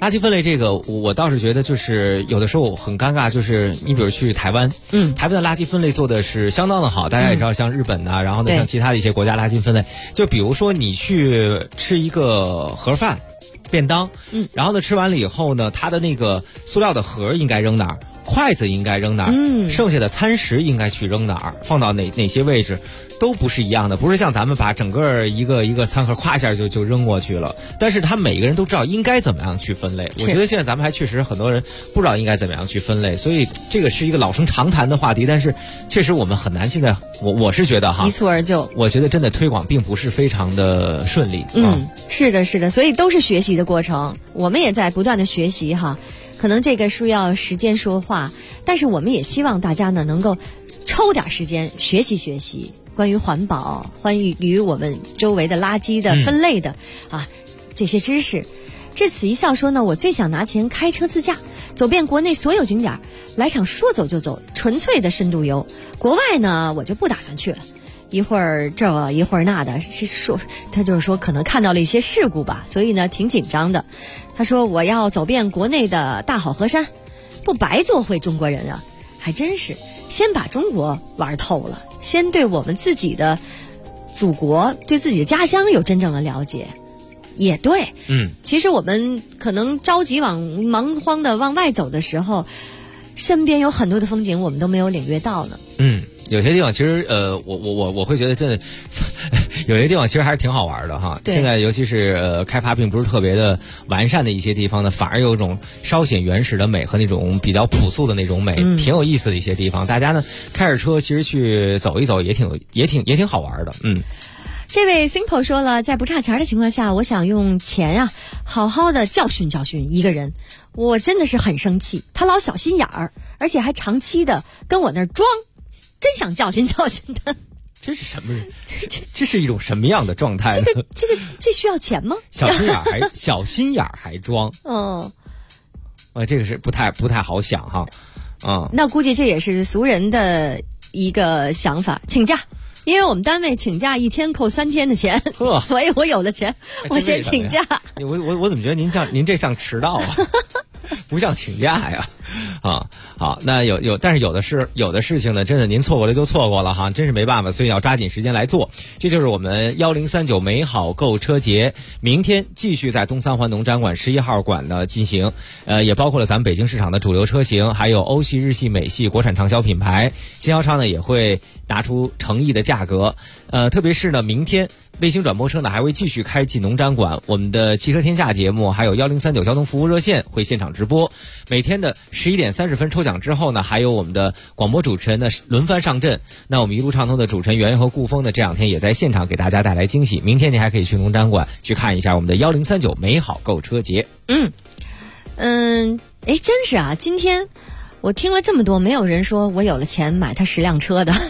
S8: 垃圾分类这个，我倒是觉得就是有的时候很尴尬，就是你比如去台湾，台湾的垃圾分类做的是相当的好，大家也知道，像日本啊，然后呢像其他的一些国家垃圾分类，就比如说你去吃一个盒饭、便当，然后呢吃完了以后呢，它的那个塑料的盒应该扔哪儿？筷子应该扔哪儿？剩下的餐食应该去扔哪儿？放到哪些位置？都不是一样的，不是像咱们把整个一个餐盒咵一下就扔过去了。但是他每个人都知道应该怎么样去分类。我觉得现在咱们还确实很多人不知道应该怎么样去分类，所以这个是一个老生常谈的话题。但是确实我们很难现在，我是觉得哈，
S5: 一蹴而就。
S8: 我觉得真的推广并不是非常的顺利。
S5: 是的，是的，所以都是学习的过程，我们也在不断的学习哈。可能这个需要时间说话，但是我们也希望大家呢能够抽点时间学习关于环保，关于我们周围的垃圾的分类的这些知识。至此一笑说呢，我最想拿钱开车自驾，走遍国内所有景点，来场说走就走，纯粹的深度游。国外呢，我就不打算去了。一会儿这一会儿那的，他就是说可能看到了一些事故吧，所以呢挺紧张的。他说我要走遍国内的大好河山，不白做回中国人啊！还真是，先把中国玩透了，先对我们自己的祖国、对自己的家乡有真正的了解，也对。其实我们可能着急忙慌的往外走的时候，身边有很多的风景我们都没有领略到呢。
S8: 有些地方其实我会觉得真的有些地方其实还是挺好玩的哈。现在尤其是开发并不是特别的完善的一些地方呢，反而有一种稍显原始的美和那种比较朴素的那种美，挺有意思的一些地方。大家呢开着车其实去走一走也挺好玩的。
S5: 这位 Simple 说了，在不差钱的情况下，我想用钱好好的教训一个人。我真的是很生气，他老小心眼儿，而且还长期的跟我那儿装，真想教训他。
S8: 这是什么人？这是一种什么样的状态呢？
S5: 这需要钱吗？
S8: 小心眼儿还装。这个是不太好想哈。
S5: 那估计这也是俗人的一个想法。请假，因为我们单位请假1天扣3天的钱，所以我有了钱，我先请假。
S8: 我怎么觉得您这像迟到啊？不像请假呀。好，那但是有的事情呢，真的您错过了就错过了哈，真是没办法，所以要抓紧时间来做。这就是我们1039美好购车节，明天继续在东三环农展馆11号馆呢进行，也包括了咱们北京市场的主流车型，还有欧系、日系、美系国产畅销品牌，经销商呢也会拿出诚意的价格，特别是呢明天卫星转播车呢还会继续开启农展馆，我们的汽车天下节目还有1039交通服务热线会现场直播，每天的11点30分抽奖之后呢，还有我们的广播主持人呢轮番上阵。那我们一路畅通的主持人袁和顾峰呢，这2天也在现场给大家带来惊喜。明天你还可以去农展馆去看一下我们的1039美好购车节。
S5: 真是啊，今天我听了这么多，没有人说我有了钱买他10辆车的。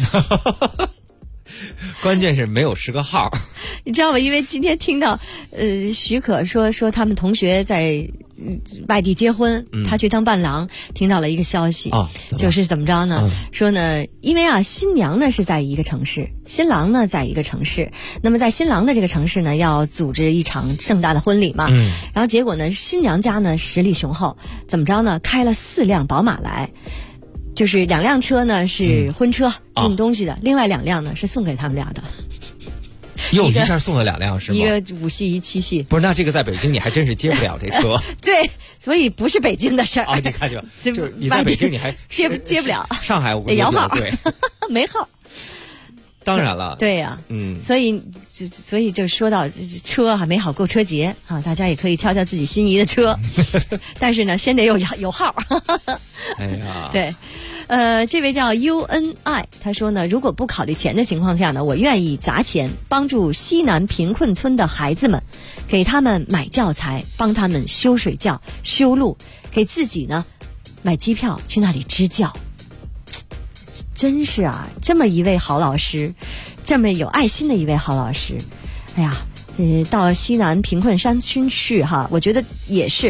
S8: 关键是没有10个号，
S5: 你知道吗？因为今天听到许可说他们同学在外地结婚，他去当伴郎，听到了一个消息，就是怎么着呢？说呢，因为新娘呢是在一个城市，新郎呢在一个城市，那么在新郎的这个城市呢要组织一场盛大的婚礼嘛，然后结果呢新娘家呢实力雄厚，怎么着呢？开了4辆宝马来。就是2辆车呢是婚车运东西的，另外2辆呢是送给他们俩的。
S8: 又一下送了2辆是吗？
S5: 一个5系，一7系。
S8: 不是，那这个在北京你还真是接不了这车。
S5: 对，所以不是北京的事儿。
S8: 你看就是你在北京你还
S5: 接不了。
S8: 上海我
S5: 摇号
S8: 对，
S5: 没号。
S8: 当然了，
S5: 对呀，所以就说到车美好购车节大家也可以挑自己心仪的车，但是呢，先得有号。
S8: 哎呀，
S5: 对，这位叫 UNI， 他说呢，如果不考虑钱的情况下呢，我愿意砸钱帮助西南贫困村的孩子们，给他们买教材，帮他们修水窖、修路，给自己呢买机票去那里支教。真是啊，这么一位好老师，这么有爱心的一位好老师，哎呀，到西南贫困山区去我觉得也是，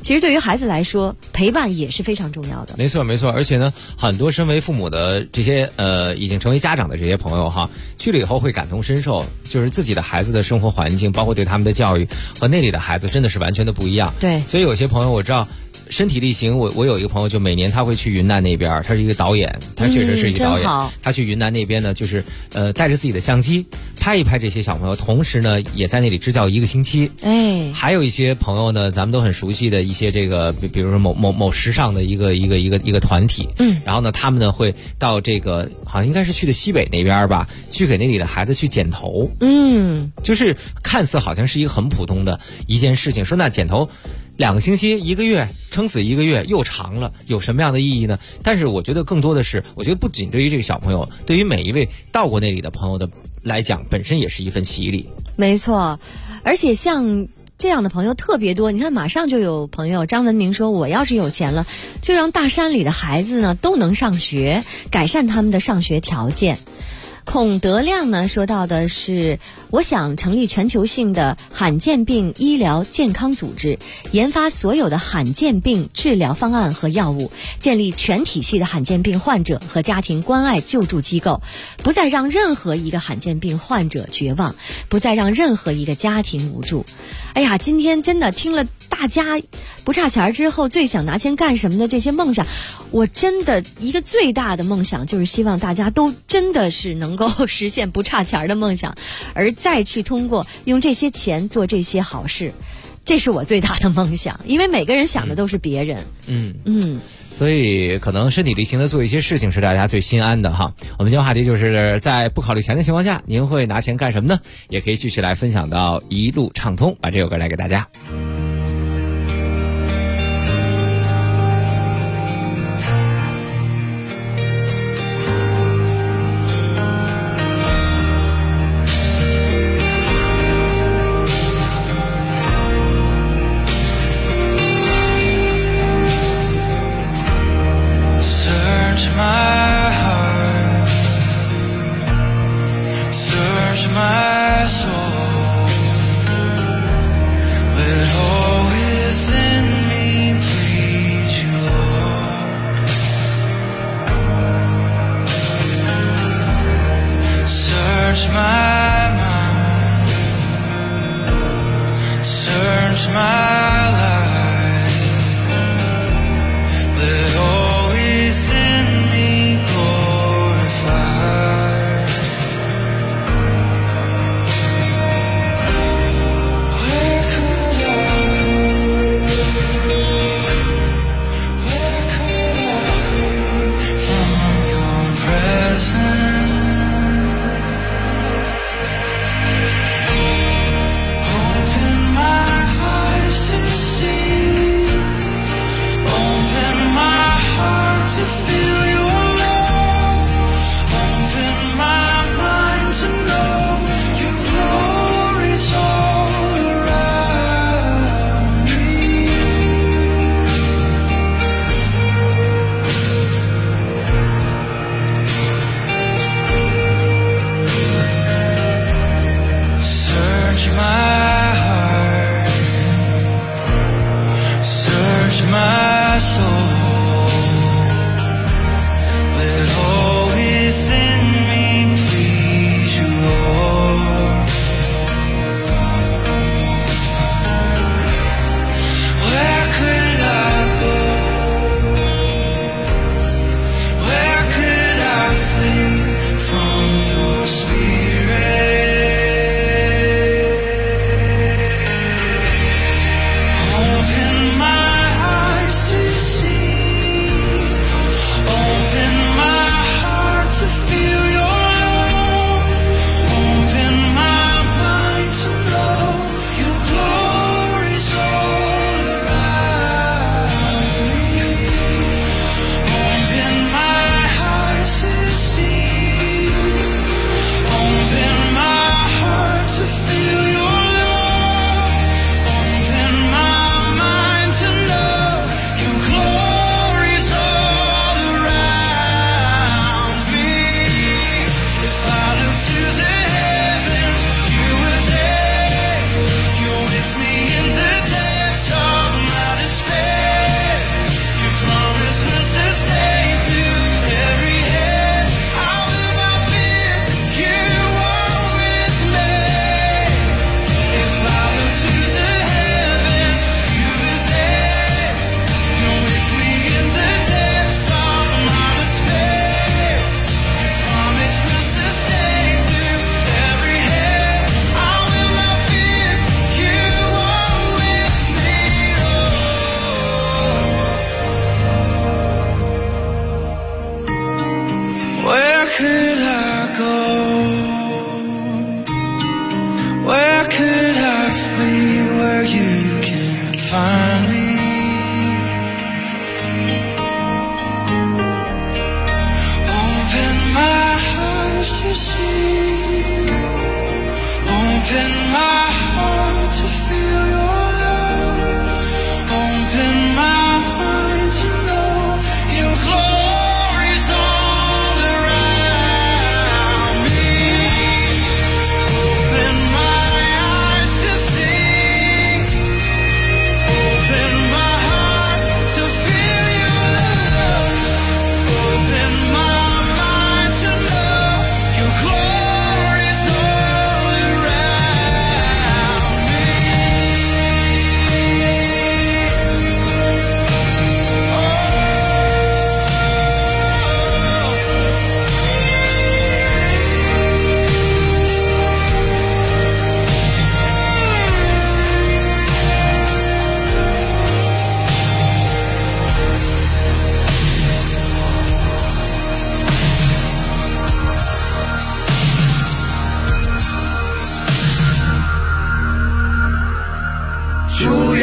S5: 其实对于孩子来说，陪伴也是非常重要的。
S8: 没错没错，而且呢，很多身为父母的这些已经成为家长的这些朋友哈，去了以后会感同身受，就是自己的孩子的生活环境，包括对他们的教育和那里的孩子真的是完全的不一样。
S5: 对，
S8: 所以有些朋友我知道。身体力行，我有一个朋友，就每年他会去云南那边，他是一个导演，他确实是一个导演。他去云南那边呢，就是带着自己的相机拍一拍这些小朋友，同时呢也在那里支教1个星期。
S5: 哎，
S8: 还有一些朋友呢，咱们都很熟悉的一些这个，比如说某时尚的一个团体，然后呢他们呢会到这个好像应该是去的西北那边吧，去给那里的孩子去剪头。就是看似好像是一个很普通的一件事情，说那剪头2个星期1个月，撑死1个月又长了，有什么样的意义呢？但是我觉得更多的是，我觉得不仅对于这个小朋友，对于每一位到过那里的朋友的来讲，本身也是一份洗礼。
S5: 没错，而且像这样的朋友特别多。你看，马上就有朋友张文明说，我要是有钱了，就让大山里的孩子呢都能上学，改善他们的上学条件。孔德亮呢说到的是，我想成立全球性的罕见病医疗健康组织，研发所有的罕见病治疗方案和药物，建立全体系的罕见病患者和家庭关爱救助机构，不再让任何一个罕见病患者绝望，不再让任何一个家庭无助。哎呀，今天真的听了大家不差钱之后最想拿钱干什么的这些梦想，我真的一个最大的梦想就是希望大家都真的是能够实现不差钱的梦想，而再去通过用这些钱做这些好事，这是我最大的梦想。因为每个人想的都是别人。
S8: 所以可能身体力行的做一些事情是大家最心安的哈。我们今天话题就是在不考虑钱的情况下，您会拿钱干什么呢？也可以继续来分享到一路畅通，把这首歌来给大家。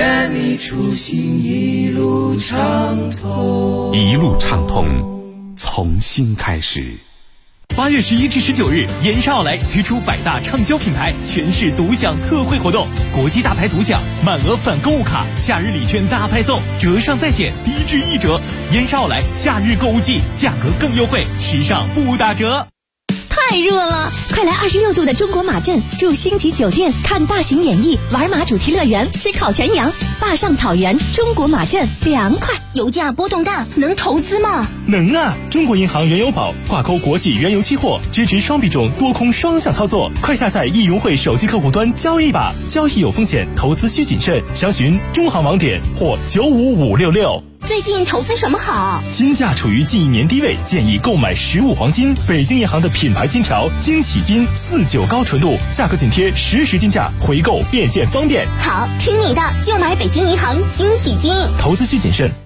S15: 愿你出行一路畅通，
S3: 一路畅通，从新开始。
S10: 8月11至19日，延沙奥莱推出百大畅销品牌全市独享特惠活动，国际大牌独享，满额返购物卡，夏日礼券大派送，折上再减，低至1折。延沙奥莱夏日购物季，价格更优惠，时尚不打折。
S12: 太热了，快来26度的中国马镇住星级酒店，看大型演艺，玩马主题乐园，吃烤全羊，坝上草原，中国马镇凉快。
S14: 油价波动大，能投资吗？
S10: 能啊！中国银行原油宝挂钩国际原油期货，支持双币种多空双向操作。快下载易融汇手机客户端交易吧，交易有风险，投资需谨慎。详询中行网点或95566。
S14: 最近投资什么好？
S10: 金价处于近1年低位，建议购买15黄金。北京银行的品牌金条惊喜金49高纯度，价格紧贴实时金价，回购变现方便。
S14: 好，听你的，就买北京银行惊喜金。
S10: 投资需谨慎。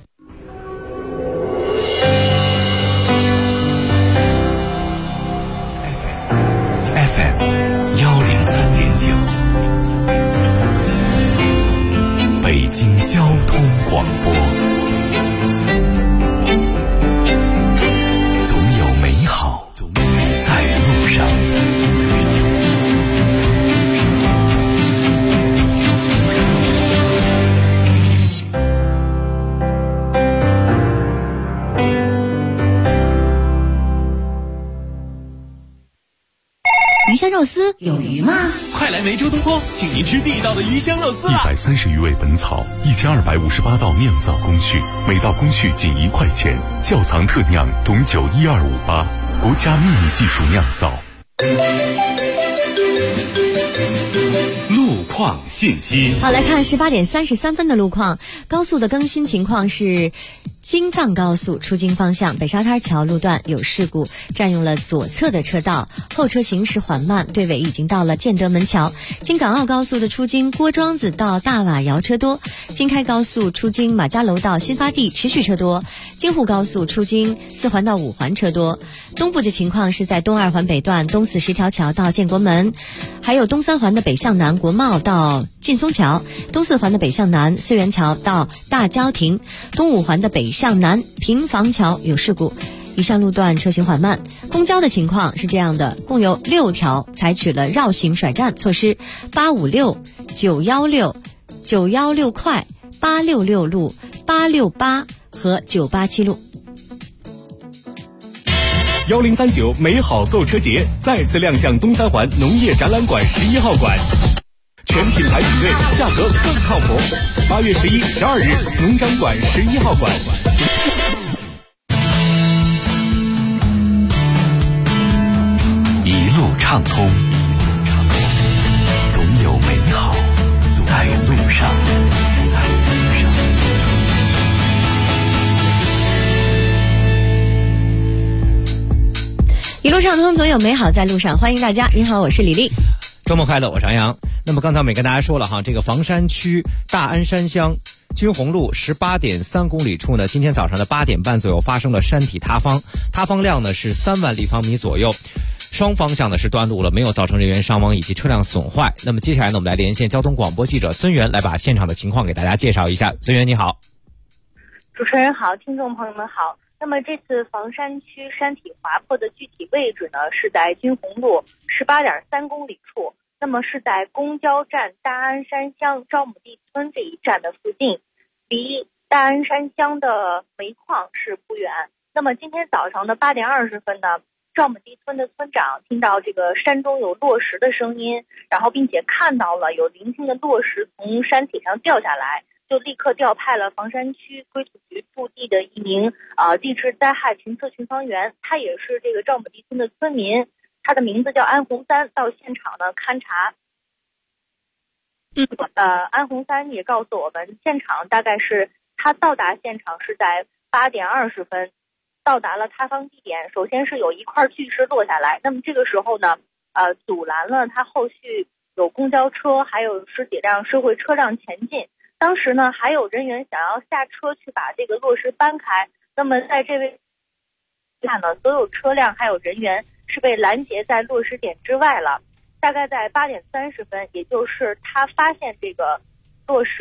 S3: FM 103.9，北京交通广播。总有美好在路上。
S14: 鱼香肉丝有鱼吗？
S10: 快来梅州东坡，请您吃地道的鱼香肉丝啊
S3: ！130余味本草，1258道酿造工序，每道工序仅1块钱。窖藏特酿董酒12588，国家秘密技术酿造。路况信息。
S5: 好，来看18点33分的路况。高速的更新情况是，京藏高速出京方向北沙滩桥路段有事故，占用了左侧的车道，后车行驶缓慢，队尾已经到了建德门桥。京港澳高速的出京郭庄子到大瓦窑车多，京开高速出京马家楼到新发地持续车多，京沪高速出京4环到5环车多。东部的情况是在东2环北段东410条桥到建国门，还有东3环的北向南国贸到劲松桥，东4环的北向南四元桥到大郊亭，东5环的北向南平房桥有事故，以上路段车行缓慢。公交的情况是这样的，共有6条采取了绕行甩站措施：856、916、916快、866路、868和987路。
S10: 1039美好购车节再次亮相东3环农业展览馆11号馆，全品牌比对，价格更靠谱。8月11、12日，农展馆11号馆。
S3: 一路畅通，总有美好在路上。
S5: 一路畅通，总有美好在路上。欢迎大家，您好，我是李丽。
S8: 周末快乐，我是杨洋。那么刚才我们也跟大家说了哈，这个房山区大安山乡军红路18.3公里处呢，今天早上的8点半左右发生了山体塌方，塌方量呢是3万立方米左右。双方向呢是断路了，没有造成人员伤亡以及车辆损坏。那么接下来呢，我们来连线交通广播记者孙源，来把现场的情况给大家介绍一下。孙源你好。
S16: 主持人好，听众朋友们好。那么这次房山区山体滑坡的具体位置呢，是在军红路18.3公里处，那么是在公交站大安山乡招母地村这一站的附近，离大安山乡的煤矿是不远。那么今天早上的8点20分呢，招母地村的村长听到这个山中有落石的声音，然后并且看到了有零星的落石从山体上掉下来，就立刻调派了房山区归土局驻地的一名地质灾害巡测巡防员，他也是这个赵母地村的村民，他的名字叫安红三，到现场呢勘察。安红三也告诉我们，现场大概是他到达现场是在8点20分，到达了塌方地点。首先是有一块巨石落下来，那么这个时候呢，阻拦了他后续有公交车还有10几辆社会车辆前进。当时呢，还有人员想要下车去把这个落石搬开，那么在这位下呢，所有车辆还有人员是被拦截在落石点之外了。大概在8点30分，也就是他发现这个落石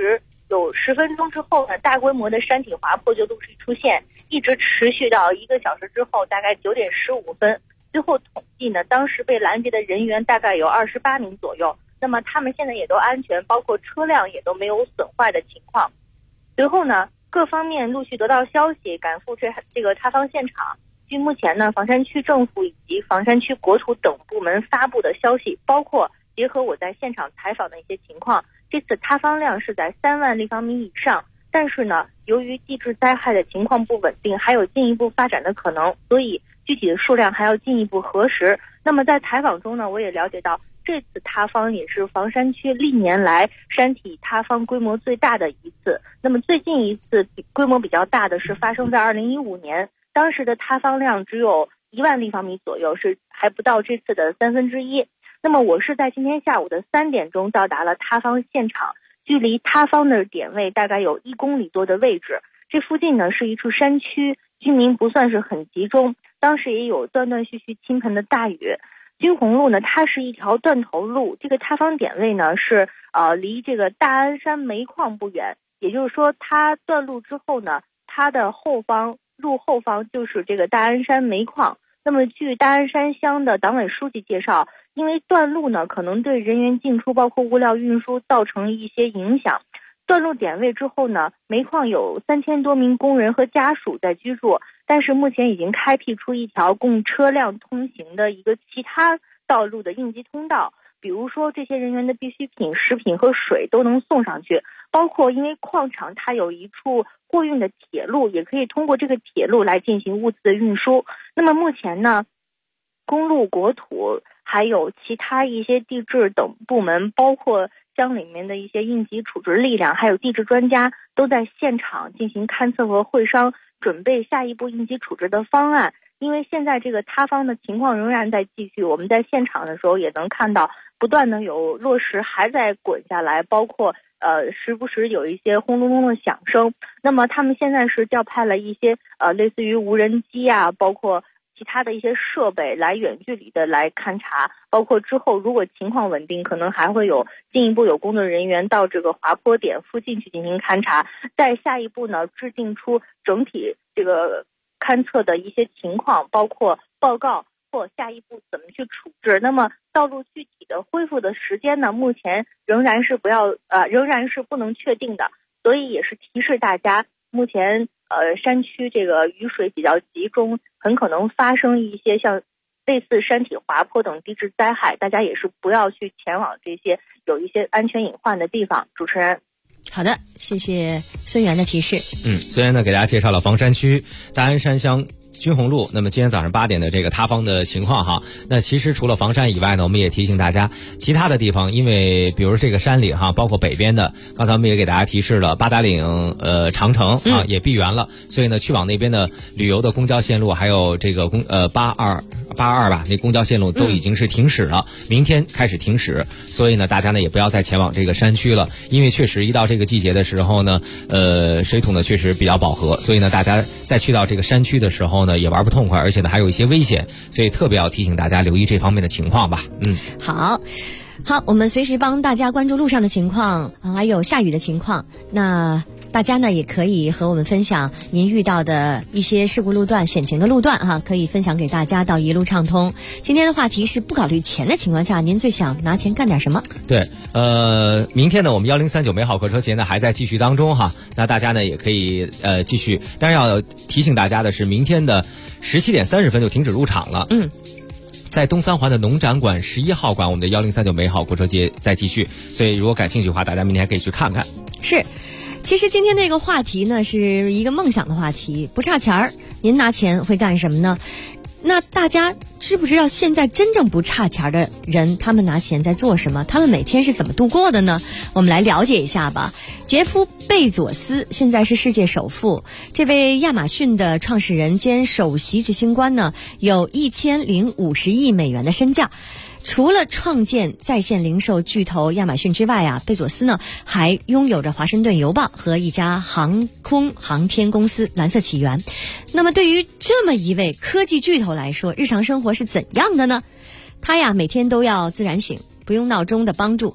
S16: 有10分钟之后呢，大规模的山体滑坡就陆续出现，一直持续到1个小时之后，大概9点15分。最后统计呢，当时被拦截的人员大概有28名左右，那么他们现在也都安全，包括车辆也都没有损坏的情况。随后呢，各方面陆续得到消息，赶赴这个塌方现场。据目前呢，房山区政府以及房山区国土等部门发布的消息，包括结合我在现场采访的一些情况，这次塌方量是在3万立方米以上，但是呢，由于地质灾害的情况不稳定，还有进一步发展的可能，所以具体的数量还要进一步核实。那么在采访中呢，我也了解到，这次塌方也是房山区历年来山体塌方规模最大的一次。那么最近一次规模比较大的是发生在2015年，当时的塌方量只有1万立方米左右，是还不到这次的1/3。那么我是在今天下午的3点钟到达了塌方现场，距离塌方的点位大概有1公里多的位置。这附近呢是一处山区，居民不算是很集中，当时也有断断续续倾盆的大雨。军红路呢，它是一条断头路，这个塌方点位呢是离这个大安山煤矿不远，也就是说它断路之后呢，它的路后方就是这个大安山煤矿。那么据大安山乡的党委书记介绍，因为断路呢可能对人员进出包括物料运输造成一些影响，断路点位之后呢，煤矿有3000多名工人和家属在居住，但是目前已经开辟出一条供车辆通行的一个其他道路的应急通道，比如说这些人员的必需品、食品和水都能送上去，包括因为矿场它有一处货运的铁路，也可以通过这个铁路来进行物资的运输。那么目前呢，公路、国土还有其他一些地质等部门，包括乡里面的一些应急处置力量，还有地质专家都在现场进行勘测和会商，准备下一步应急处置的方案。因为现在这个塌方的情况仍然在继续，我们在现场的时候也能看到不断的有落石还在滚下来，包括时不时有一些轰隆隆的响声。那么他们现在是调派了一些类似于无人机啊，包括其他的一些设备来远距离的来勘察，包括之后如果情况稳定，可能还会有进一步有工作人员到这个滑坡点附近去进行勘察，再下一步呢制定出整体这个勘测的一些情况，包括报告或下一步怎么去处置。那么道路具体的恢复的时间呢，目前仍然是不能确定的，所以也是提示大家，目前山区这个雨水比较集中，很可能发生一些像类似山体滑坡等地质灾害，大家也是不要去前往这些有一些安全隐患的地方。主持人。
S5: 好的，谢谢孙源的提示。
S8: 孙源呢给大家介绍了房山区大安山乡军红路，那么今天早上8点的这个塌方的情况哈。那其实除了房山以外呢，我们也提醒大家，其他的地方，因为比如这个山里哈，包括北边的，刚才我们也给大家提示了，八达岭、长城啊也闭园了，所以呢，去往那边的旅游的公交线路，还有这个82吧，那公交线路都已经是停驶了，明天开始停驶，所以呢，大家呢也不要再前往这个山区了，因为确实一到这个季节的时候呢，水土呢确实比较饱和，所以呢，大家再去到这个山区的时候呢，也玩不痛快，而且呢还有一些危险，所以特别要提醒大家留意这方面的情况吧。
S5: 好，我们随时帮大家关注路上的情况，还有下雨的情况。那大家呢也可以和我们分享您遇到的一些事故路段、险情的路段哈，可以分享给大家到一路畅通。今天的话题是不考虑钱的情况下，您最想拿钱干点什么？对，
S8: 明天呢我们1039美好客车节呢还在继续当中哈，那大家呢也可以继续，但是要提醒大家的是，明天的17点30分就停止入场了。在东三环的农展馆11号馆，我们的1039美好客车节在继续，所以如果感兴趣的话，大家明天还可以去看看。
S5: 是。其实今天这个话题呢是一个梦想的话题，不差钱儿，您拿钱会干什么呢？那大家知不知道现在真正不差钱的人，他们拿钱在做什么？他们每天是怎么度过的呢？我们来了解一下吧。杰夫·贝佐斯现在是世界首富，这位亚马逊的创始人兼首席执行官呢，有1050亿美元的身价。除了创建在线零售巨头亚马逊之外啊，贝佐斯呢还拥有着华盛顿邮报和一家航空航天公司蓝色起源。那么对于这么一位科技巨头来说，日常生活是怎样的呢？他呀每天都要自然醒，不用闹钟的帮助。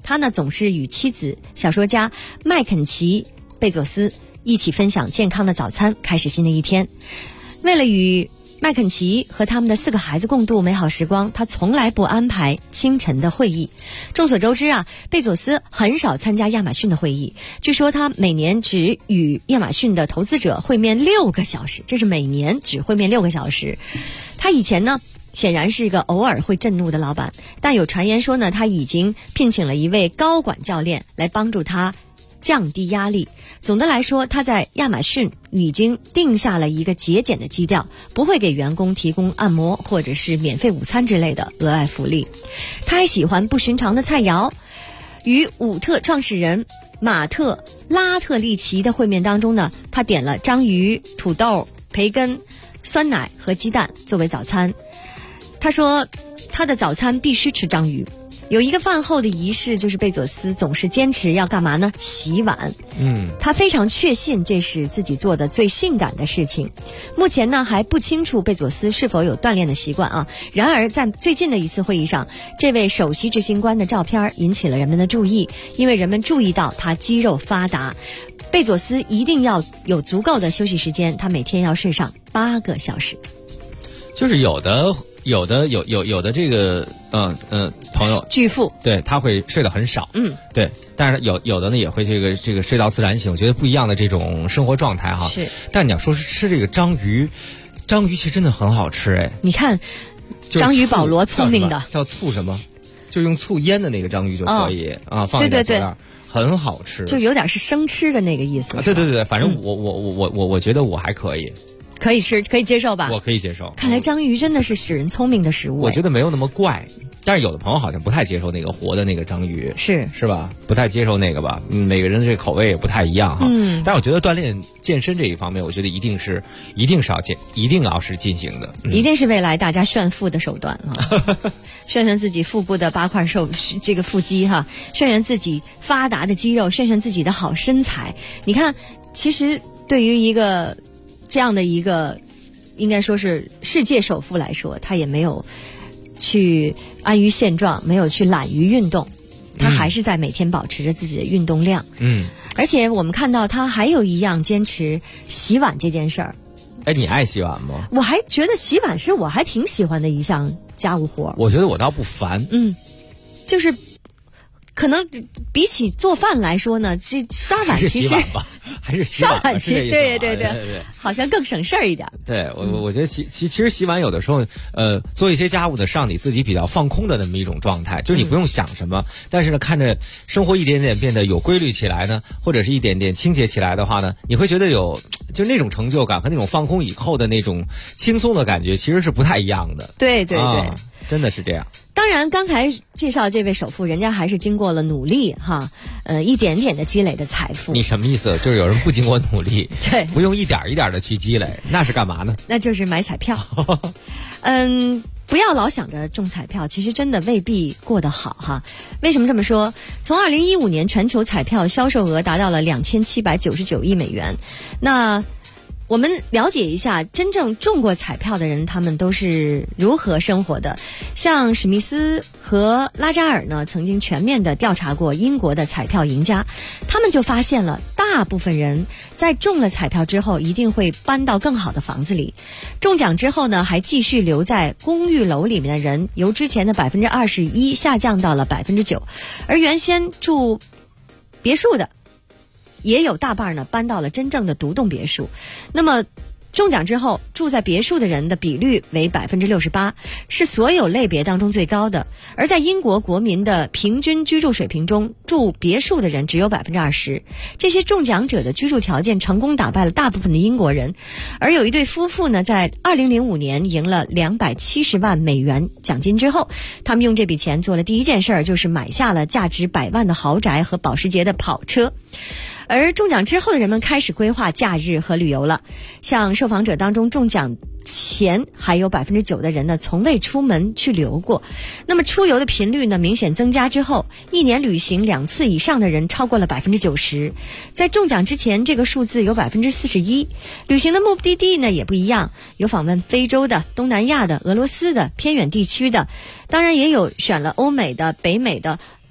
S5: 他呢总是与妻子小说家麦肯齐·贝佐斯一起分享健康的早餐，开始新的一天。为了与麦肯齐和他们的4个孩子共度美好时光，他从来不安排清晨的会议。众所周知啊，贝佐斯很少参加亚马逊的会议，据说他每年只与亚马逊的投资者会面6个小时，这是每年只会面6个小时。他以前呢显然是一个偶尔会震怒的老板，但有传言说呢，他已经聘请了一位高管教练来帮助他降低压力。总的来说，他在亚马逊已经定下了一个节俭的基调，不会给员工提供按摩或者是免费午餐之类的额外福利。他还喜欢不寻常的菜肴，与伍特创始人马特拉特利奇的会面当中呢，他点了章鱼、土豆、培根、酸奶和鸡蛋作为早餐。他说他的早餐必须吃章鱼。有一个饭后的仪式，就是贝佐斯总是坚持要干嘛呢？洗碗。他非常确信这是自己做的最性感的事情。目前呢还不清楚贝佐斯是否有锻炼的习惯啊。然而在最近的一次会议上，这位首席执行官的照片引起了人们的注意，因为人们注意到他肌肉发达。贝佐斯一定要有足够的休息时间，他每天要睡上8个小时。
S8: 就是有的这个朋友
S5: 巨富，
S8: 对，他会睡得很少，对，但是有的呢也会这个睡到自然醒，我觉得不一样的这种生活状态哈。
S5: 是，
S8: 但你要说是吃这个章鱼其实真的很好吃哎。
S5: 你看，章鱼保罗聪明的
S8: 叫醋什么，就用醋腌的那个章鱼就可以啊，放一点佐料，很好吃，
S5: 就有点是生吃的那个意思。
S8: 对，反正我觉得我还可以。
S5: 可以吃，可以接受吧？
S8: 我可以接受。
S5: 看来章鱼真的是使人聪明的食物。
S8: 我觉得没有那么怪，但是有的朋友好像不太接受那个活的那个章鱼，是吧？不太接受那个吧？每个人这口味也不太一样哈。但是我觉得锻炼健身这一方面，我觉得一定要是进行的，
S5: 一定是未来大家炫富的手段啊！炫自己腹部的8块这个腹肌哈，炫自己发达的肌肉，炫自己的好身材。你看，其实对于一个这样的一个应该说是世界首富来说，他也没有去安于现状，没有去懒于运动，他还是在每天保持着自己的运动量。而且我们看到他还有一样坚持洗碗这件事儿。
S8: 哎，你爱洗碗吗？
S5: 我还觉得洗碗是我还挺喜欢的一项家务活。
S8: 我觉得我倒不烦。
S5: 就是可能比起做饭来说呢，这刷碗其实
S8: 还是洗碗吧，
S5: 对，好像更省事儿一点。
S8: 对，我觉得其实洗碗有的时候，做一些家务呢，是让你自己比较放空的那么一种状态，就是你不用想什么，但是呢，看着生活一点点变得有规律起来呢，或者是一点点清洁起来的话呢，你会觉得就那种成就感和那种放空以后的那种轻松的感觉，其实是不太一样的。
S5: 对，
S8: 真的是这样。
S5: 当然刚才介绍这位首富，人家还是经过了努力哈，一点点的积累的财富。
S8: 你什么意思？就是有人不经过努力，
S5: 对，
S8: 不用一点一点的去积累，那是干嘛呢？
S5: 那就是买彩票。不要老想着中彩票，其实真的未必过得好哈。为什么这么说？从2015年全球彩票销售额达到了2799亿美元。那我们了解一下真正中过彩票的人，他们都是如何生活的。像史密斯和拉扎尔呢，曾经全面的调查过英国的彩票赢家，他们就发现了大部分人在中了彩票之后一定会搬到更好的房子里，中奖之后呢还继续留在公寓楼里面的人由之前的21%下降到了9%，而原先住别墅的也有大半呢搬到了真正的独栋别墅。那么中奖之后住在别墅的人的比率为68%，是所有类别当中最高的。而在英国国民的平均居住水平中，住别墅的人只有20%。这些中奖者的居住条件成功打败了大部分的英国人。而有一对夫妇呢，在2005年赢了270万美元奖金之后，他们用这笔钱做了第一件事，就是买下了价值100万的豪宅和保时捷的跑车。而中奖之后的人们开始规划假日和旅游了。像受访者当中，中奖前还有9%的人呢从未出门去旅游过。那么出游的频率呢明显增加之后，一年旅行2次以上的人超过了90%。在中奖之前，这个数字有41%。旅行的目的地呢也不一样，有访问非洲的、东南亚的、俄罗斯的、偏远地区的，当然也有选了欧美的、北美的、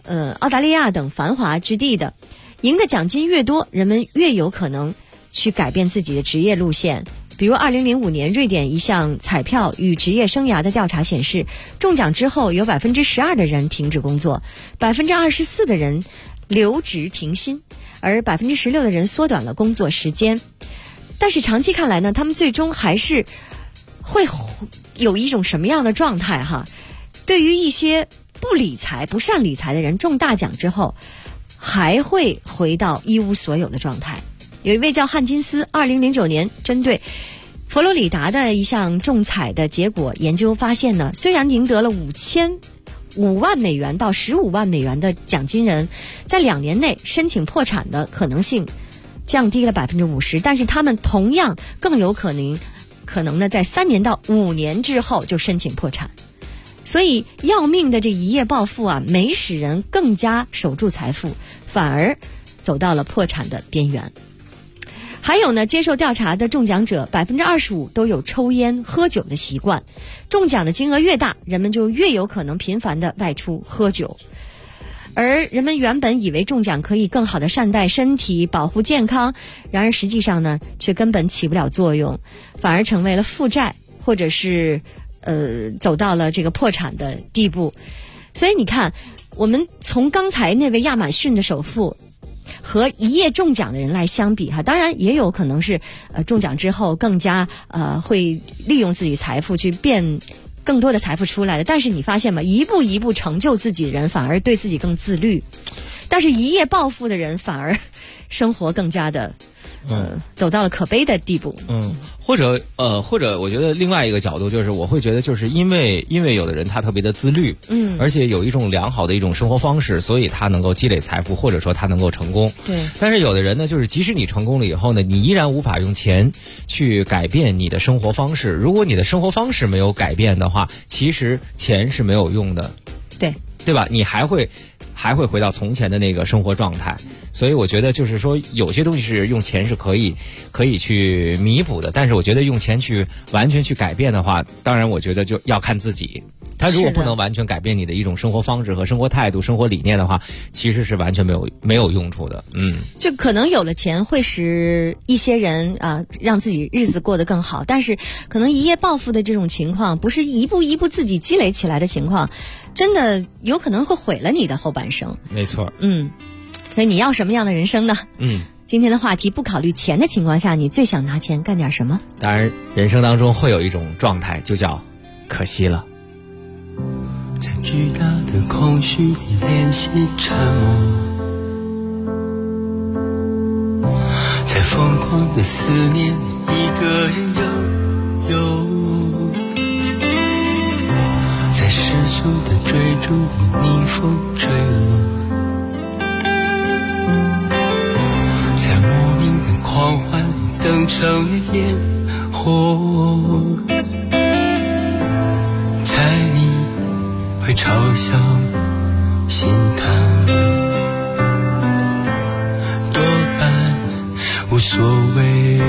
S5: 澳大利亚等繁华之地的。赢的奖金越多，人们越有可能去改变自己的职业路线。比如2005年瑞典一项彩票与职业生涯的调查显示，中奖之后有 12% 的人停止工作， 24% 的人留职停薪，而 16% 的人缩短了工作时间。但是长期看来呢，他们最终还是会有一种什么样的状态哈？对于一些不理财、不善理财的人，中大奖之后还会回到一无所有的状态。有一位叫汉金斯2009年针对佛罗里达的一项中彩的结果研究发现呢，虽然赢得了5万美元到15万美元的奖金人，在2年内申请破产的可能性降低了 50%， 但是他们同样更有可能呢在3年到5年之后就申请破产。所以要命的这一夜暴富啊，没使人更加守住财富，反而走到了破产的边缘。还有呢，接受调查的中奖者 25% 都有抽烟喝酒的习惯，中奖的金额越大，人们就越有可能频繁的外出喝酒。而人们原本以为中奖可以更好的善待身体，保护健康，然而实际上呢，却根本起不了作用，反而成为了负债，或者是走到了这个破产的地步。所以你看，我们从刚才那位亚马逊的首富和一夜中奖的人来相比哈，当然也有可能是中奖之后更加会利用自己财富去变更多的财富出来的。但是你发现吗？一步一步成就自己的人反而对自己更自律，但是一夜暴富的人反而生活更加的走到了可悲的地步。
S8: 或者我觉得另外一个角度就是，我会觉得就是因为有的人他特别的自律，而且有一种良好的一种生活方式，所以他能够积累财富，或者说他能够成功。
S5: 对。
S8: 但是有的人呢，就是即使你成功了以后呢，你依然无法用钱去改变你的生活方式。如果你的生活方式没有改变的话，其实钱是没有用的。对吧？你还会回到从前的那个生活状态。所以我觉得就是说，有些东西是用钱是可以去弥补的，但是我觉得用钱去完全去改变的话，当然我觉得就要看自己。他如果不能完全改变你的一种生活方式和生活态度、生活理念的话，其实是完全没有用处的。
S5: 就可能有了钱会使一些人让自己日子过得更好，但是可能一夜暴富的这种情况，不是一步一步自己积累起来的情况，真的有可能会毁了你的后半生。
S8: 没错。
S5: 所以你要什么样的人生呢？今天的话题，不考虑钱的情况下，你最想拿钱干点什么？
S8: 当然，人生当中会有一种状态，就叫可惜了。
S15: 在巨大的空虚里练习沉默，在疯狂的思念里一个人悠，在世俗的追逐里逆风坠落，在莫名的狂欢里等成了烟火，猜你会嘲笑心疼，多半无所谓，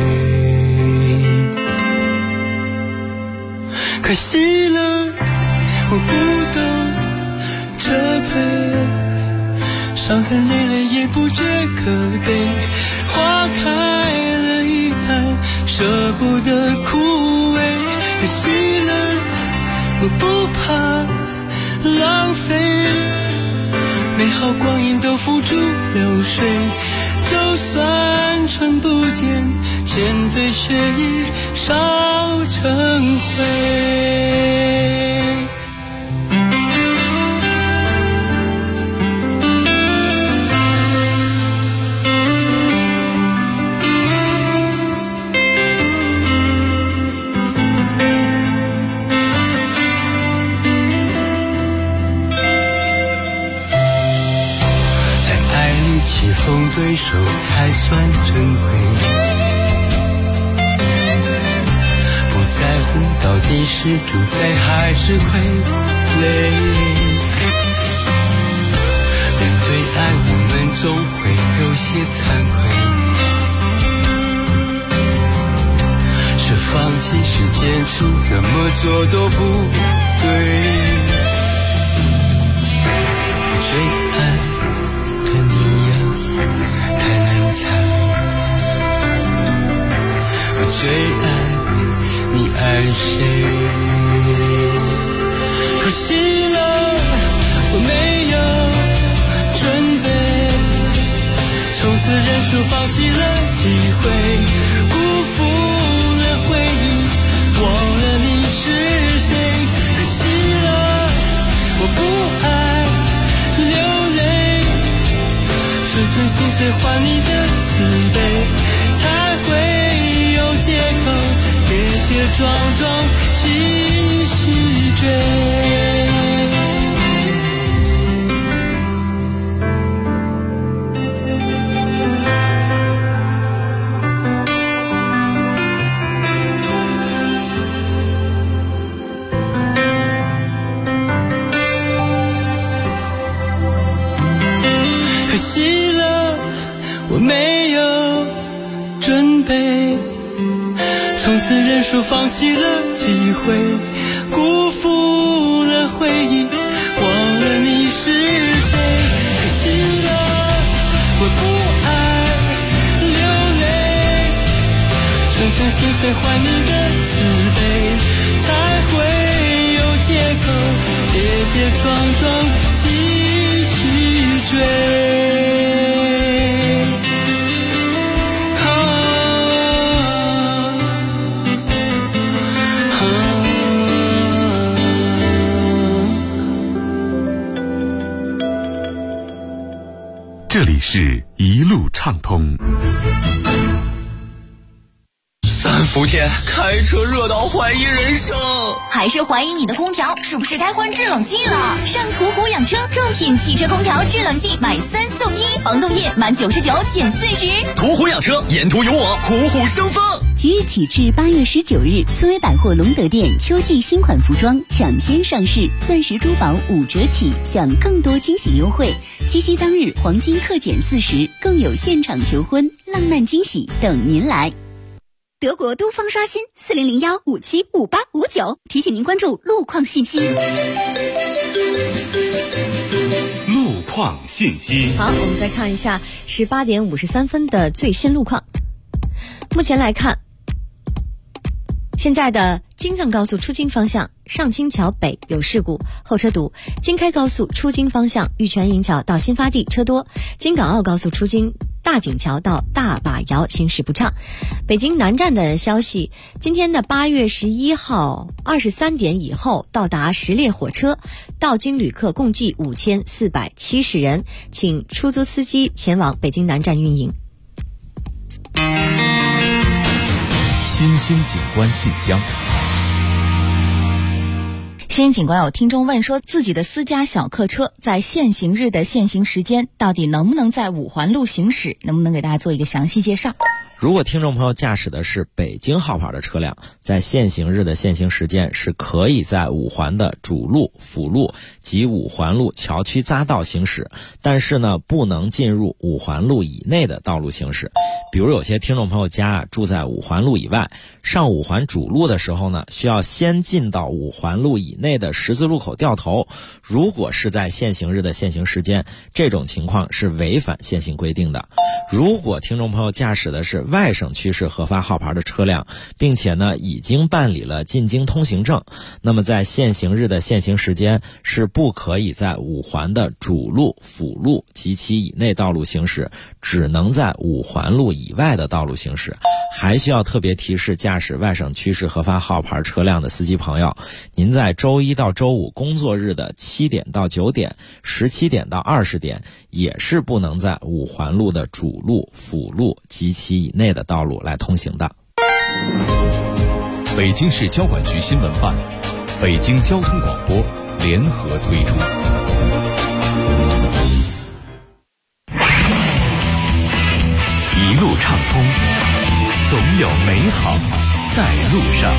S15: 可惜了我不懂撤退，伤痕累累也不觉可悲，花开了一半舍不得枯萎，可惜了我不怕浪费，美好光阴都付诸流水，就算看不见，千堆雪已烧成灰。棋逢对手才算珍贵，不在乎到底是主宰还是傀儡，面对爱我们总会有些惭愧，是放弃是坚持，怎么做都不对，不追爱机会，辜负了回忆，忘了你是谁。可惜了，我不爱流泪，纯纯心碎换你的慈悲，才会有借口跌跌撞撞继续追。可惜了，我没有准备，从此认输放弃了机会，辜负了回忆，忘了你是谁。可惜了，我不爱流泪，纯纯心碎换你的慈悲，才会有借口跌跌撞撞继续追。
S3: 这里是一路畅通。
S9: 三伏天开车热到怀疑人生，
S14: 还是怀疑你的空调是不是该换制冷剂了？上途虎养车正品汽车空调制冷剂买3送1，防冻液满99减40。
S9: 途虎养车，沿途有我，虎虎生风。
S11: 即日起至8月19日，村威百货隆德店秋季新款服装抢先上市，钻石珠宝5折起，享更多惊喜优惠。七夕当日黄金克减40%，更有现场求婚、浪漫惊喜等您来。
S17: 德国都方刷新4001575859，提醒您关注路况信息。
S3: 路况信息。
S5: 好，我们再看一下18点53分的最新路况。目前来看，现在的京藏高速出京方向上清桥北有事故，后车堵；京开高速出京方向玉泉营桥到新发地车多；京港澳高速出京大井桥到大把窑行驶不畅。北京南站的消息，今天的8月11号23点以后到达10列火车，到京旅客共计5470人，请出租司机前往北京南站运营。
S19: 新兴景观信箱。
S12: 新警官有听众问说，自己的私家小客车在限行日的限行时间到底能不能在五环路行驶，能不能给大家做一个详细介绍？
S8: 如果听众朋友驾驶的是北京号牌的车辆，在限行日的限行时间是可以在五环的主路、辅路及五环路桥区匝道行驶，但是呢，不能进入五环路以内的道路行驶。比如有些听众朋友家住在五环路以外，上五环主路的时候呢，需要先进到五环路以内的十字路口掉头。如果是在限行日的限行时间，这种情况是违反限行规定的。如果听众朋友驾驶的是外省区市核发号牌的车辆，并且呢已经办理了进京通行证，那么在限行日的限行时间是不可以在五环的主路、辅路及其以内道路行驶，只能在五环路以外的道路行驶。还需要特别提示驾驶外省区市核发号牌车辆的司机朋友，您在周一到周五工作日的7点到9点、17点到20点也是不能在五环路的主路、辅路及其以内的道路来通行的。
S19: 北京市交管局新闻办、北京交通广播联合推出。
S3: 一路畅通，总有美好在路上。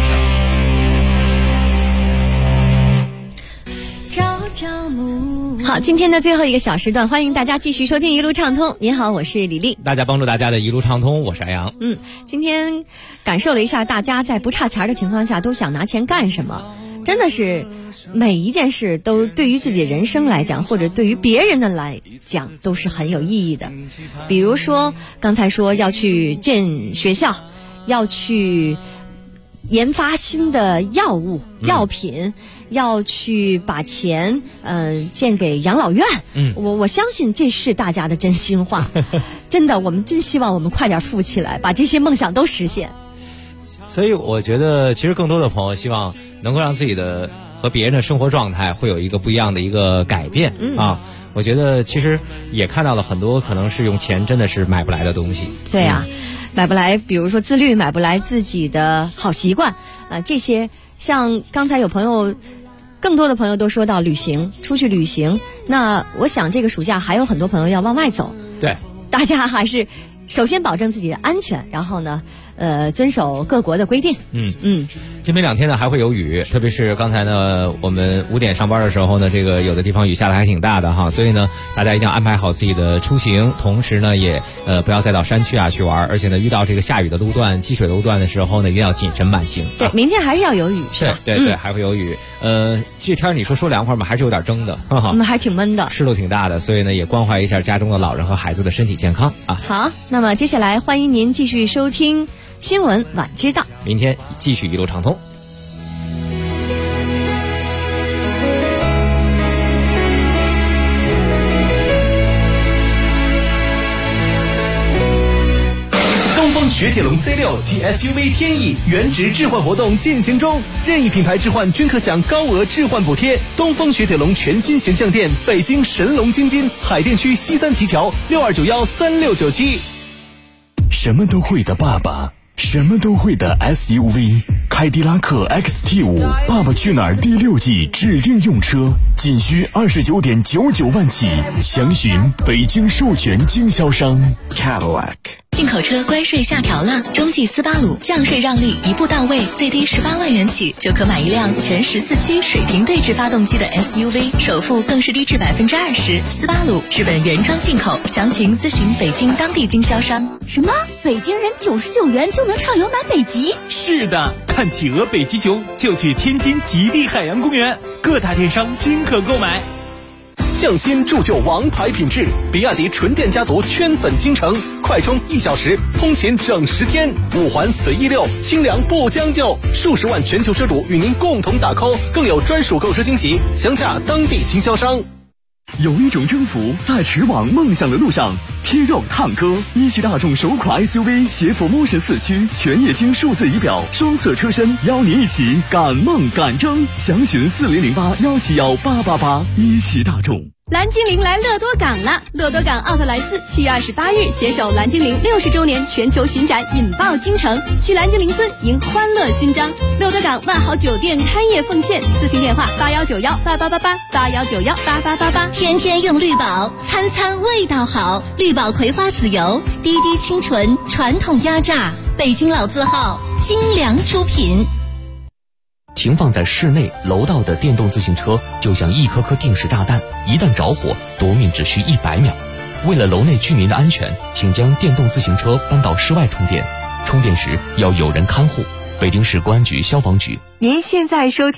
S5: 好，今天的最后一个小时段，欢迎大家继续收听一路畅通。您好，我是李丽。
S8: 大家帮助大家的一路畅通，我是艾阳。
S5: 今天感受了一下大家在不差钱的情况下都想拿钱干什么，真的是每一件事都对于自己人生来讲，或者对于别人的来讲都是很有意义的。比如说刚才说要去建学校，要去研发新的药物、药品，要去把钱建给养老院。我相信这是大家的真心话。真的，我们真希望我们快点富起来，把这些梦想都实现。
S8: 所以我觉得其实更多的朋友希望能够让自己的和别人的生活状态会有一个不一样的一个改变啊。我觉得其实也看到了很多可能是用钱真的是买不来的东西。
S5: 对啊，买不来，比如说自律，买不来自己的好习惯这些像刚才有朋友，更多的朋友都说到旅行，出去旅行。那我想这个暑假还有很多朋友要往外走。
S8: 对，
S5: 大家还是首先保证自己的安全，然后呢遵守各国的规定。
S8: 今明2天呢还会有雨，特别是刚才呢我们5点上班的时候呢，这个有的地方雨下的还挺大的哈，所以呢大家一定要安排好自己的出行，同时呢也不要再到山区去玩，而且呢遇到这个下雨的路段、积水的路段的时候呢，一定要谨慎慢行。
S5: 对，明天还是要有雨，是吧？
S8: 对，还会有雨。这天你说凉快吗？还是有点蒸的，
S5: 我们还挺闷的，
S8: 湿度挺大的，所以呢也关怀一下家中的老人和孩子的身体健康啊。
S5: 好，那么接下来欢迎您继续收听新闻晚知道，
S8: 明天继续一路畅通。
S10: 东风雪铁龙 C6 及 SUV 天翼原值置换活动进行中，任意品牌置换均可享高额置换补贴。东风雪铁龙全新形象店，北京神龙京津海淀区西三旗桥62913697。
S6: 什么都会的爸爸，什么都会的 SUV， 凯迪拉克 XT5 爸爸去哪儿第6季指定用车，仅需29.99万起，详询北京授权经销商 Cadillac。
S12: 进口车关税下调了，中继斯巴鲁降税让利一步到位，最低18万元起就可买一辆全14驱水平对置发动机的 SUV， 首付更是低至20%。斯巴鲁日本原装进口，详情咨询北京当地经销商。
S17: 什么？北京人99元就能畅游南北极？
S10: 是的，看企鹅、北极熊就去天津极地海洋公园，各大电商均可购买。匠心铸就王牌品质，比亚迪纯电家族圈粉京城，快充1小时，通勤整10天，5环随意溜，清凉不将就，数十万全球车主与您共同打 call， 更有专属购车惊喜，详洽当地经销商。
S6: 有一种征服在驰往梦想的路上，披肉探歌。一汽大众首款 SUV 携辅 Motion 4驱全液晶数字仪表，双色车身，邀你一起赶梦赶征。详询4008171888。一汽大众。
S17: 蓝精灵来乐多港了！乐多港奥特莱斯7月28日携手蓝精灵60周年全球巡展，引爆京城，去蓝精灵村迎欢乐勋章。乐多港万豪酒店开业奉献，咨询电话8191888881918888。
S14: 天天用绿宝，餐餐味道好。绿宝葵花籽油，滴滴清纯，传统压榨，北京老字号，精良出品。
S19: 停放在室内楼道的电动自行车就像一颗颗定时炸弹，一旦着火夺命只需100秒。为了楼内居民的安全，请将电动自行车搬到室外充电，充电时要有人看护。北京市公安局消防局。
S18: 您现在收听